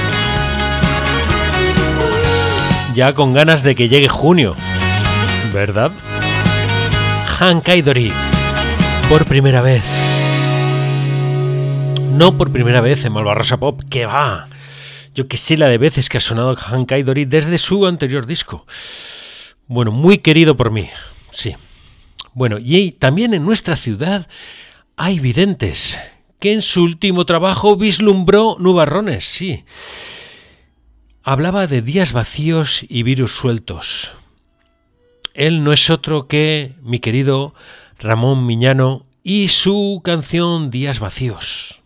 Ya con ganas de que llegue junio, ¿verdad? Hank Idory, por primera vez. No por primera vez en Malvarrosa Pop, que va. Yo que sé la de veces que ha sonado Hank Idory desde su anterior disco. Bueno, muy querido por mí, sí. Bueno, y también en nuestra ciudad hay videntes que en su último trabajo vislumbró nubarrones, sí. Hablaba de días vacíos y virus sueltos. Él no es otro que mi querido Ramón Miñano y su canción Días Vacíos.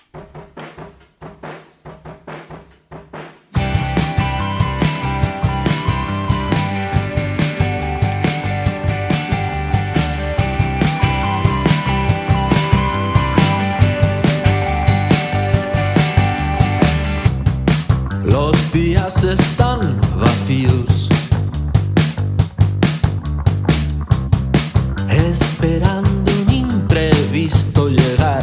Los días están vacíos. esperando un imprevisto llegar.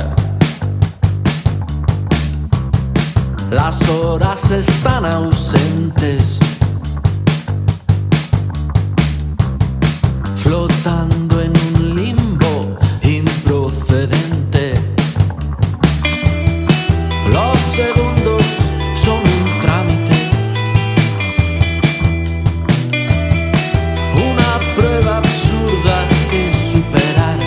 Las horas están ausentes, flotando en un limbo improcedente. Los segundos son un trámite, una prueba absurda que superar.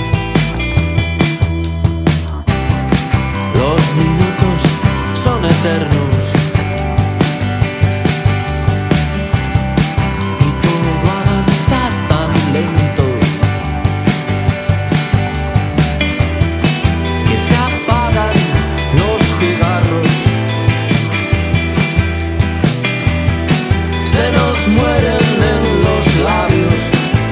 Los minutos son eternos y todo avanza tan lento que se apagan los cigarros, se nos mueren en los labios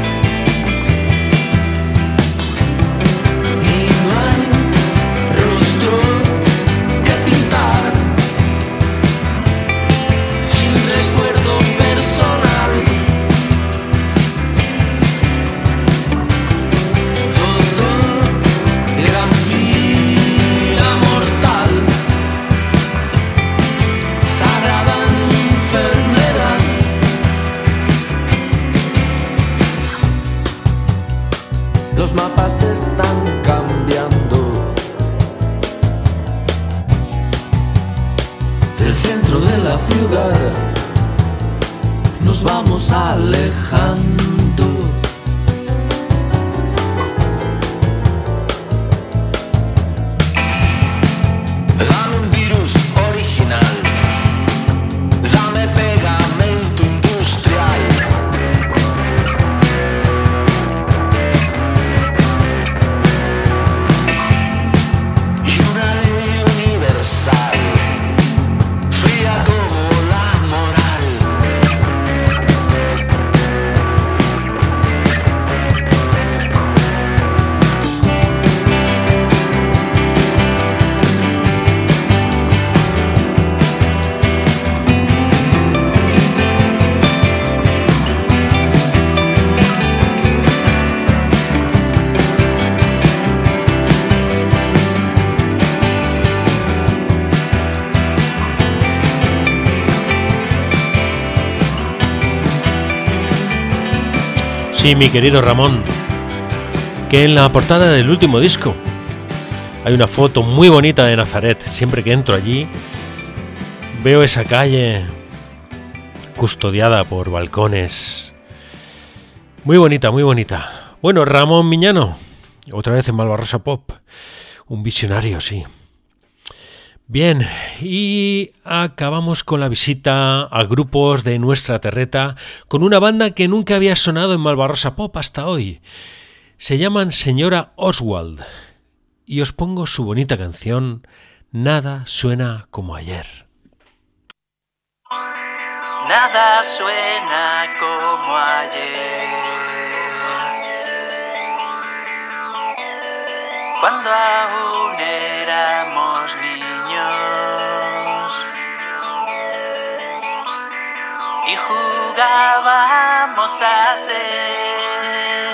y no hay rostro que pintar sin recuerdo personal. Fotografía mortal, sagrada enfermedad. Los mapas están cambiando. Del centro de la ciudad nos vamos alejando. Dame un virus original, dame pegamento industrial. Y una ley universal, fría como la moral. Sí, mi querido Ramón, que en la portada del último disco hay una foto muy bonita de Nazaret. Siempre que entro allí veo esa calle custodiada por balcones. Muy bonita, muy bonita. Bueno, Ramón Miñano, otra vez en Malvarrosa Pop. Un visionario, sí. Bien, y acabamos con la visita a grupos de nuestra terreta con una banda que nunca había sonado en Malvarrosa Pop hasta hoy. Se llaman Señora Oswald y os pongo su bonita canción Nada suena como ayer. Nada suena como ayer, cuando aún éramos niños y jugábamos a ser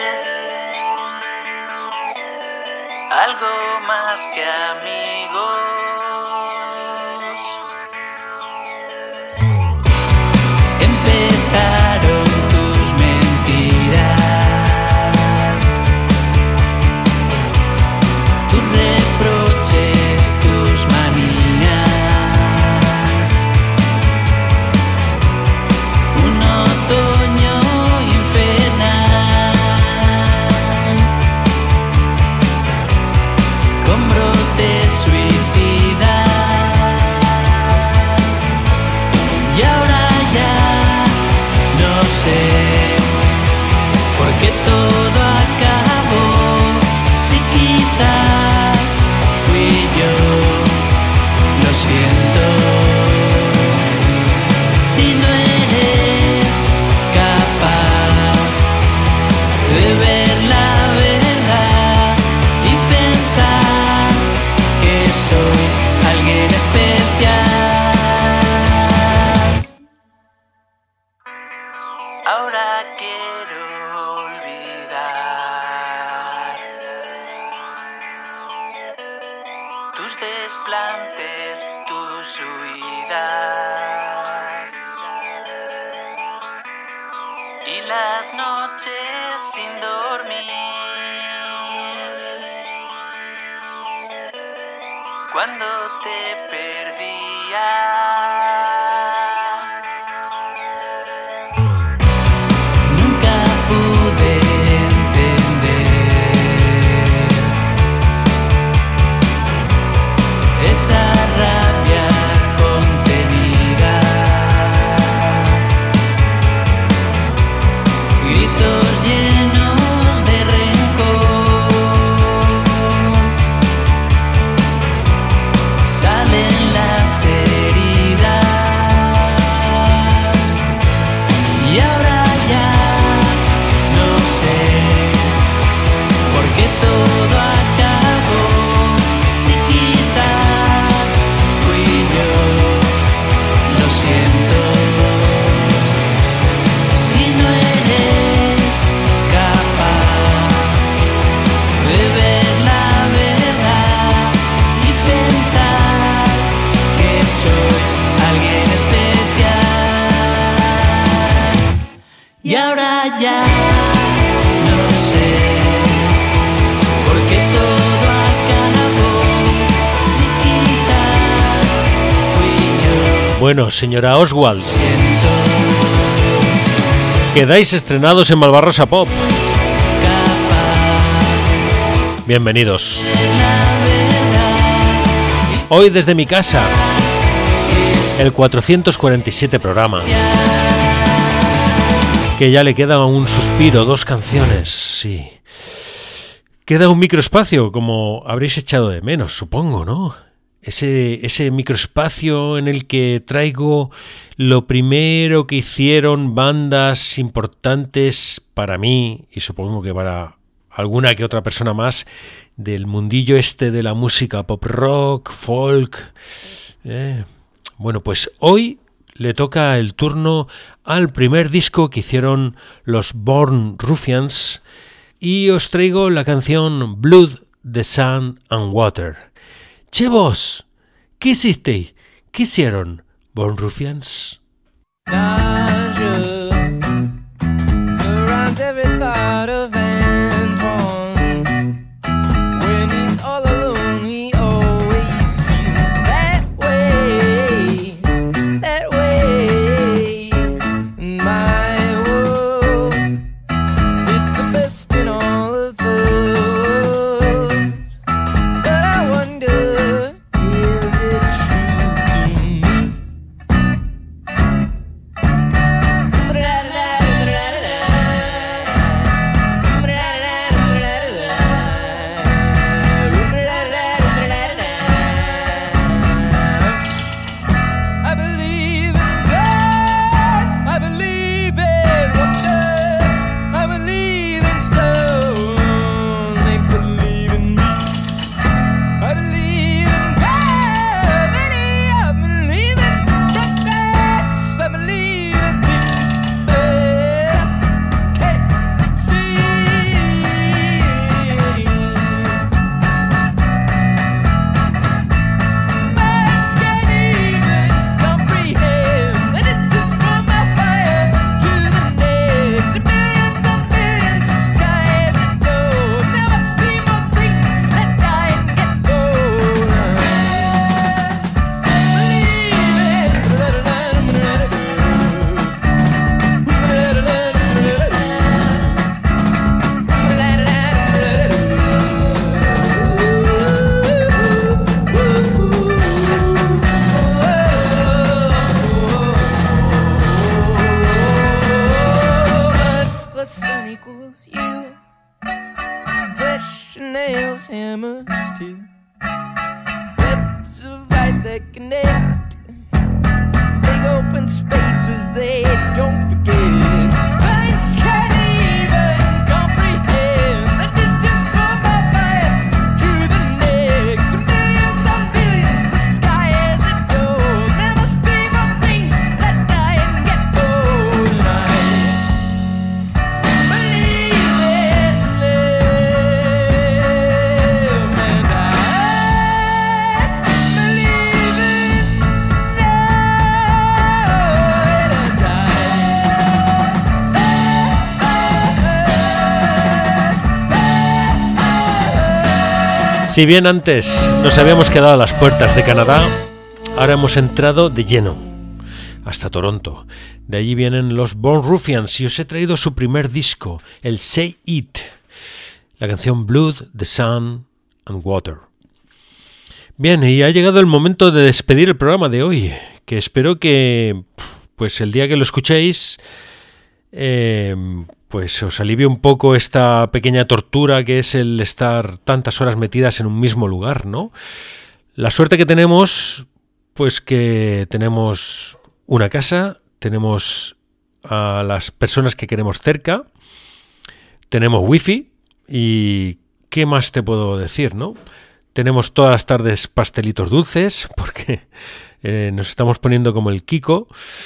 algo más que amigos. Empezaron tus mentiras, tus reproches, tus manías. Un otoño infernal con brotes suicidas. desplantes tus huidas y las noches sin dormir. Cuando te perdía. Nunca pude entender esa rabia contenida, gritos llenos de rencor, salen las heridas y ahora ya no sé por qué todo acabó. Si quizás fui yo, lo siento. Si no eres capaz de ver la verdad y pensar que soy alguien especial, y ahora ya no sé por qué todo acabó. Si quizás fui yo, Bueno, señora Oswald, siento. quedáis estrenados en Malvarrosa Pop. Bienvenidos. Hoy desde mi casa, el 447 programa. Que ya le queda un suspiro, 2 canciones, sí. Queda un microespacio, como habréis echado de menos, supongo, ¿no? Ese microespacio en el que traigo lo primero que hicieron bandas importantes para mí, y supongo que para alguna que otra persona más, del mundillo este de la música pop rock, folk. Bueno, pues hoy le toca el turno al primer disco que hicieron los Born Ruffians y os traigo la canción Blood, the Sun and Water. Che vos, ¿qué hicisteis? ¿Qué hicieron Born Ruffians? Surrounds every thought of Antoine. When he's all alone, he always feels that way, that way. My world, it's the best in all of the world. But I wonder, is it true to me? I believe in God, I believe in water, I believe in soul, they believe in me. I believe in gravity, I believe in progress, I believe in things that I can't see. Minds can't even comprehend the distance from my fire to the next. The billions and billions of skies that know there must be more things that die and get gold. The sun equals you, flesh and nails, hammers too, webs of light that connect, big open spaces they don't forget. Minds can't even comprehend the distance from my fire to the next. To millions and billions, the sky is a dome. There must be more things that die and get gold. And I believe in love, and I Si bien antes nos habíamos quedado a las puertas de Canadá, ahora hemos entrado de lleno hasta Toronto. De allí vienen los Bone Ruffians y os he traído su primer disco, el Say It, la canción Blood, the Sun and Water. Bien, y ha llegado el momento de despedir el programa de hoy, que espero que pues el día que lo escuchéis pues os alivie un poco esta pequeña tortura que es el estar tantas horas metidas en un mismo lugar, ¿no? La suerte que tenemos, pues que tenemos una casa, tenemos a las personas que queremos cerca, tenemos wifi y ¿qué más te puedo decir, no? Tenemos todas las tardes pastelitos dulces porque nos estamos poniendo como el Kiko.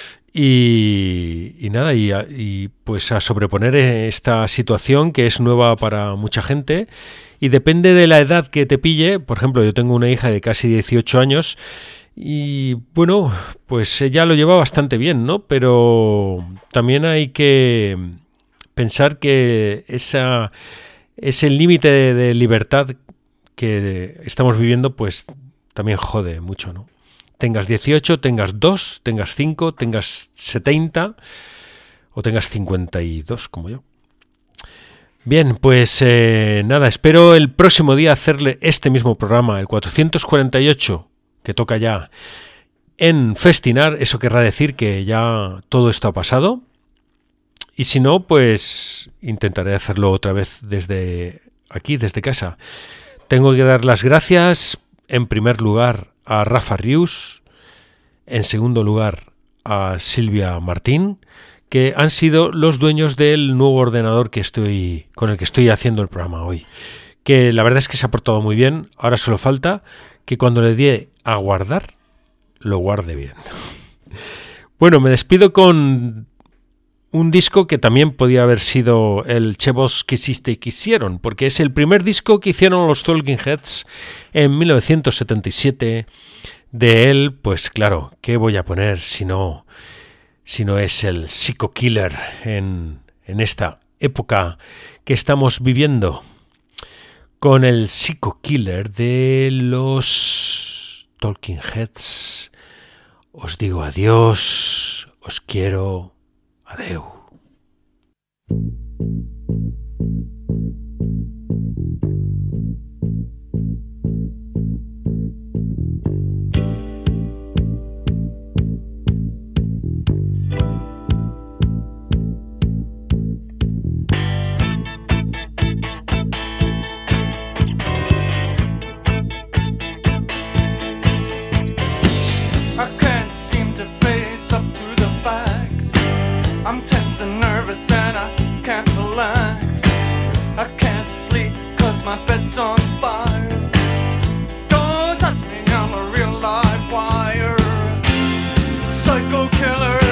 Y nada, y pues a sobreponer esta situación que es nueva para mucha gente y depende de la edad que te pille. Por ejemplo, yo tengo una hija de casi 18 años y bueno, pues ella lo lleva bastante bien, ¿no? Pero también hay que pensar que ese límite de libertad que estamos viviendo pues también jode mucho, ¿no? Tengas 18, tengas 2, tengas 5, tengas 70 o tengas 52 como yo. Bien, pues nada, espero el próximo día hacerle este mismo programa, el 448, que toca ya en Festinar. Eso querrá decir que ya todo esto ha pasado. Y si no, pues intentaré hacerlo otra vez desde aquí, desde casa. Tengo que dar las gracias, en primer lugar, a Rafa Rius, en segundo lugar a Silvia Martín, que han sido los dueños del nuevo ordenador con el que estoy haciendo el programa hoy, que la verdad es que se ha portado muy bien. Ahora solo falta que cuando le dé a guardar, lo guarde bien. Bueno, me despido con un disco que también podía haber sido el Che vos quisiste y quisieron, porque es el primer disco que hicieron los Talking Heads en 1977. De él, pues claro, ¿qué voy a poner si no es el Psycho Killer en esta época que estamos viviendo? Con el Psycho Killer de los Talking Heads os digo adiós, os quiero. Adeu. I can't seem to face up to the facts. I'm tense and nervous and I can't relax. I can't sleep 'cause my bed's on fire. Don't touch me, I'm a real live wire. Psycho killer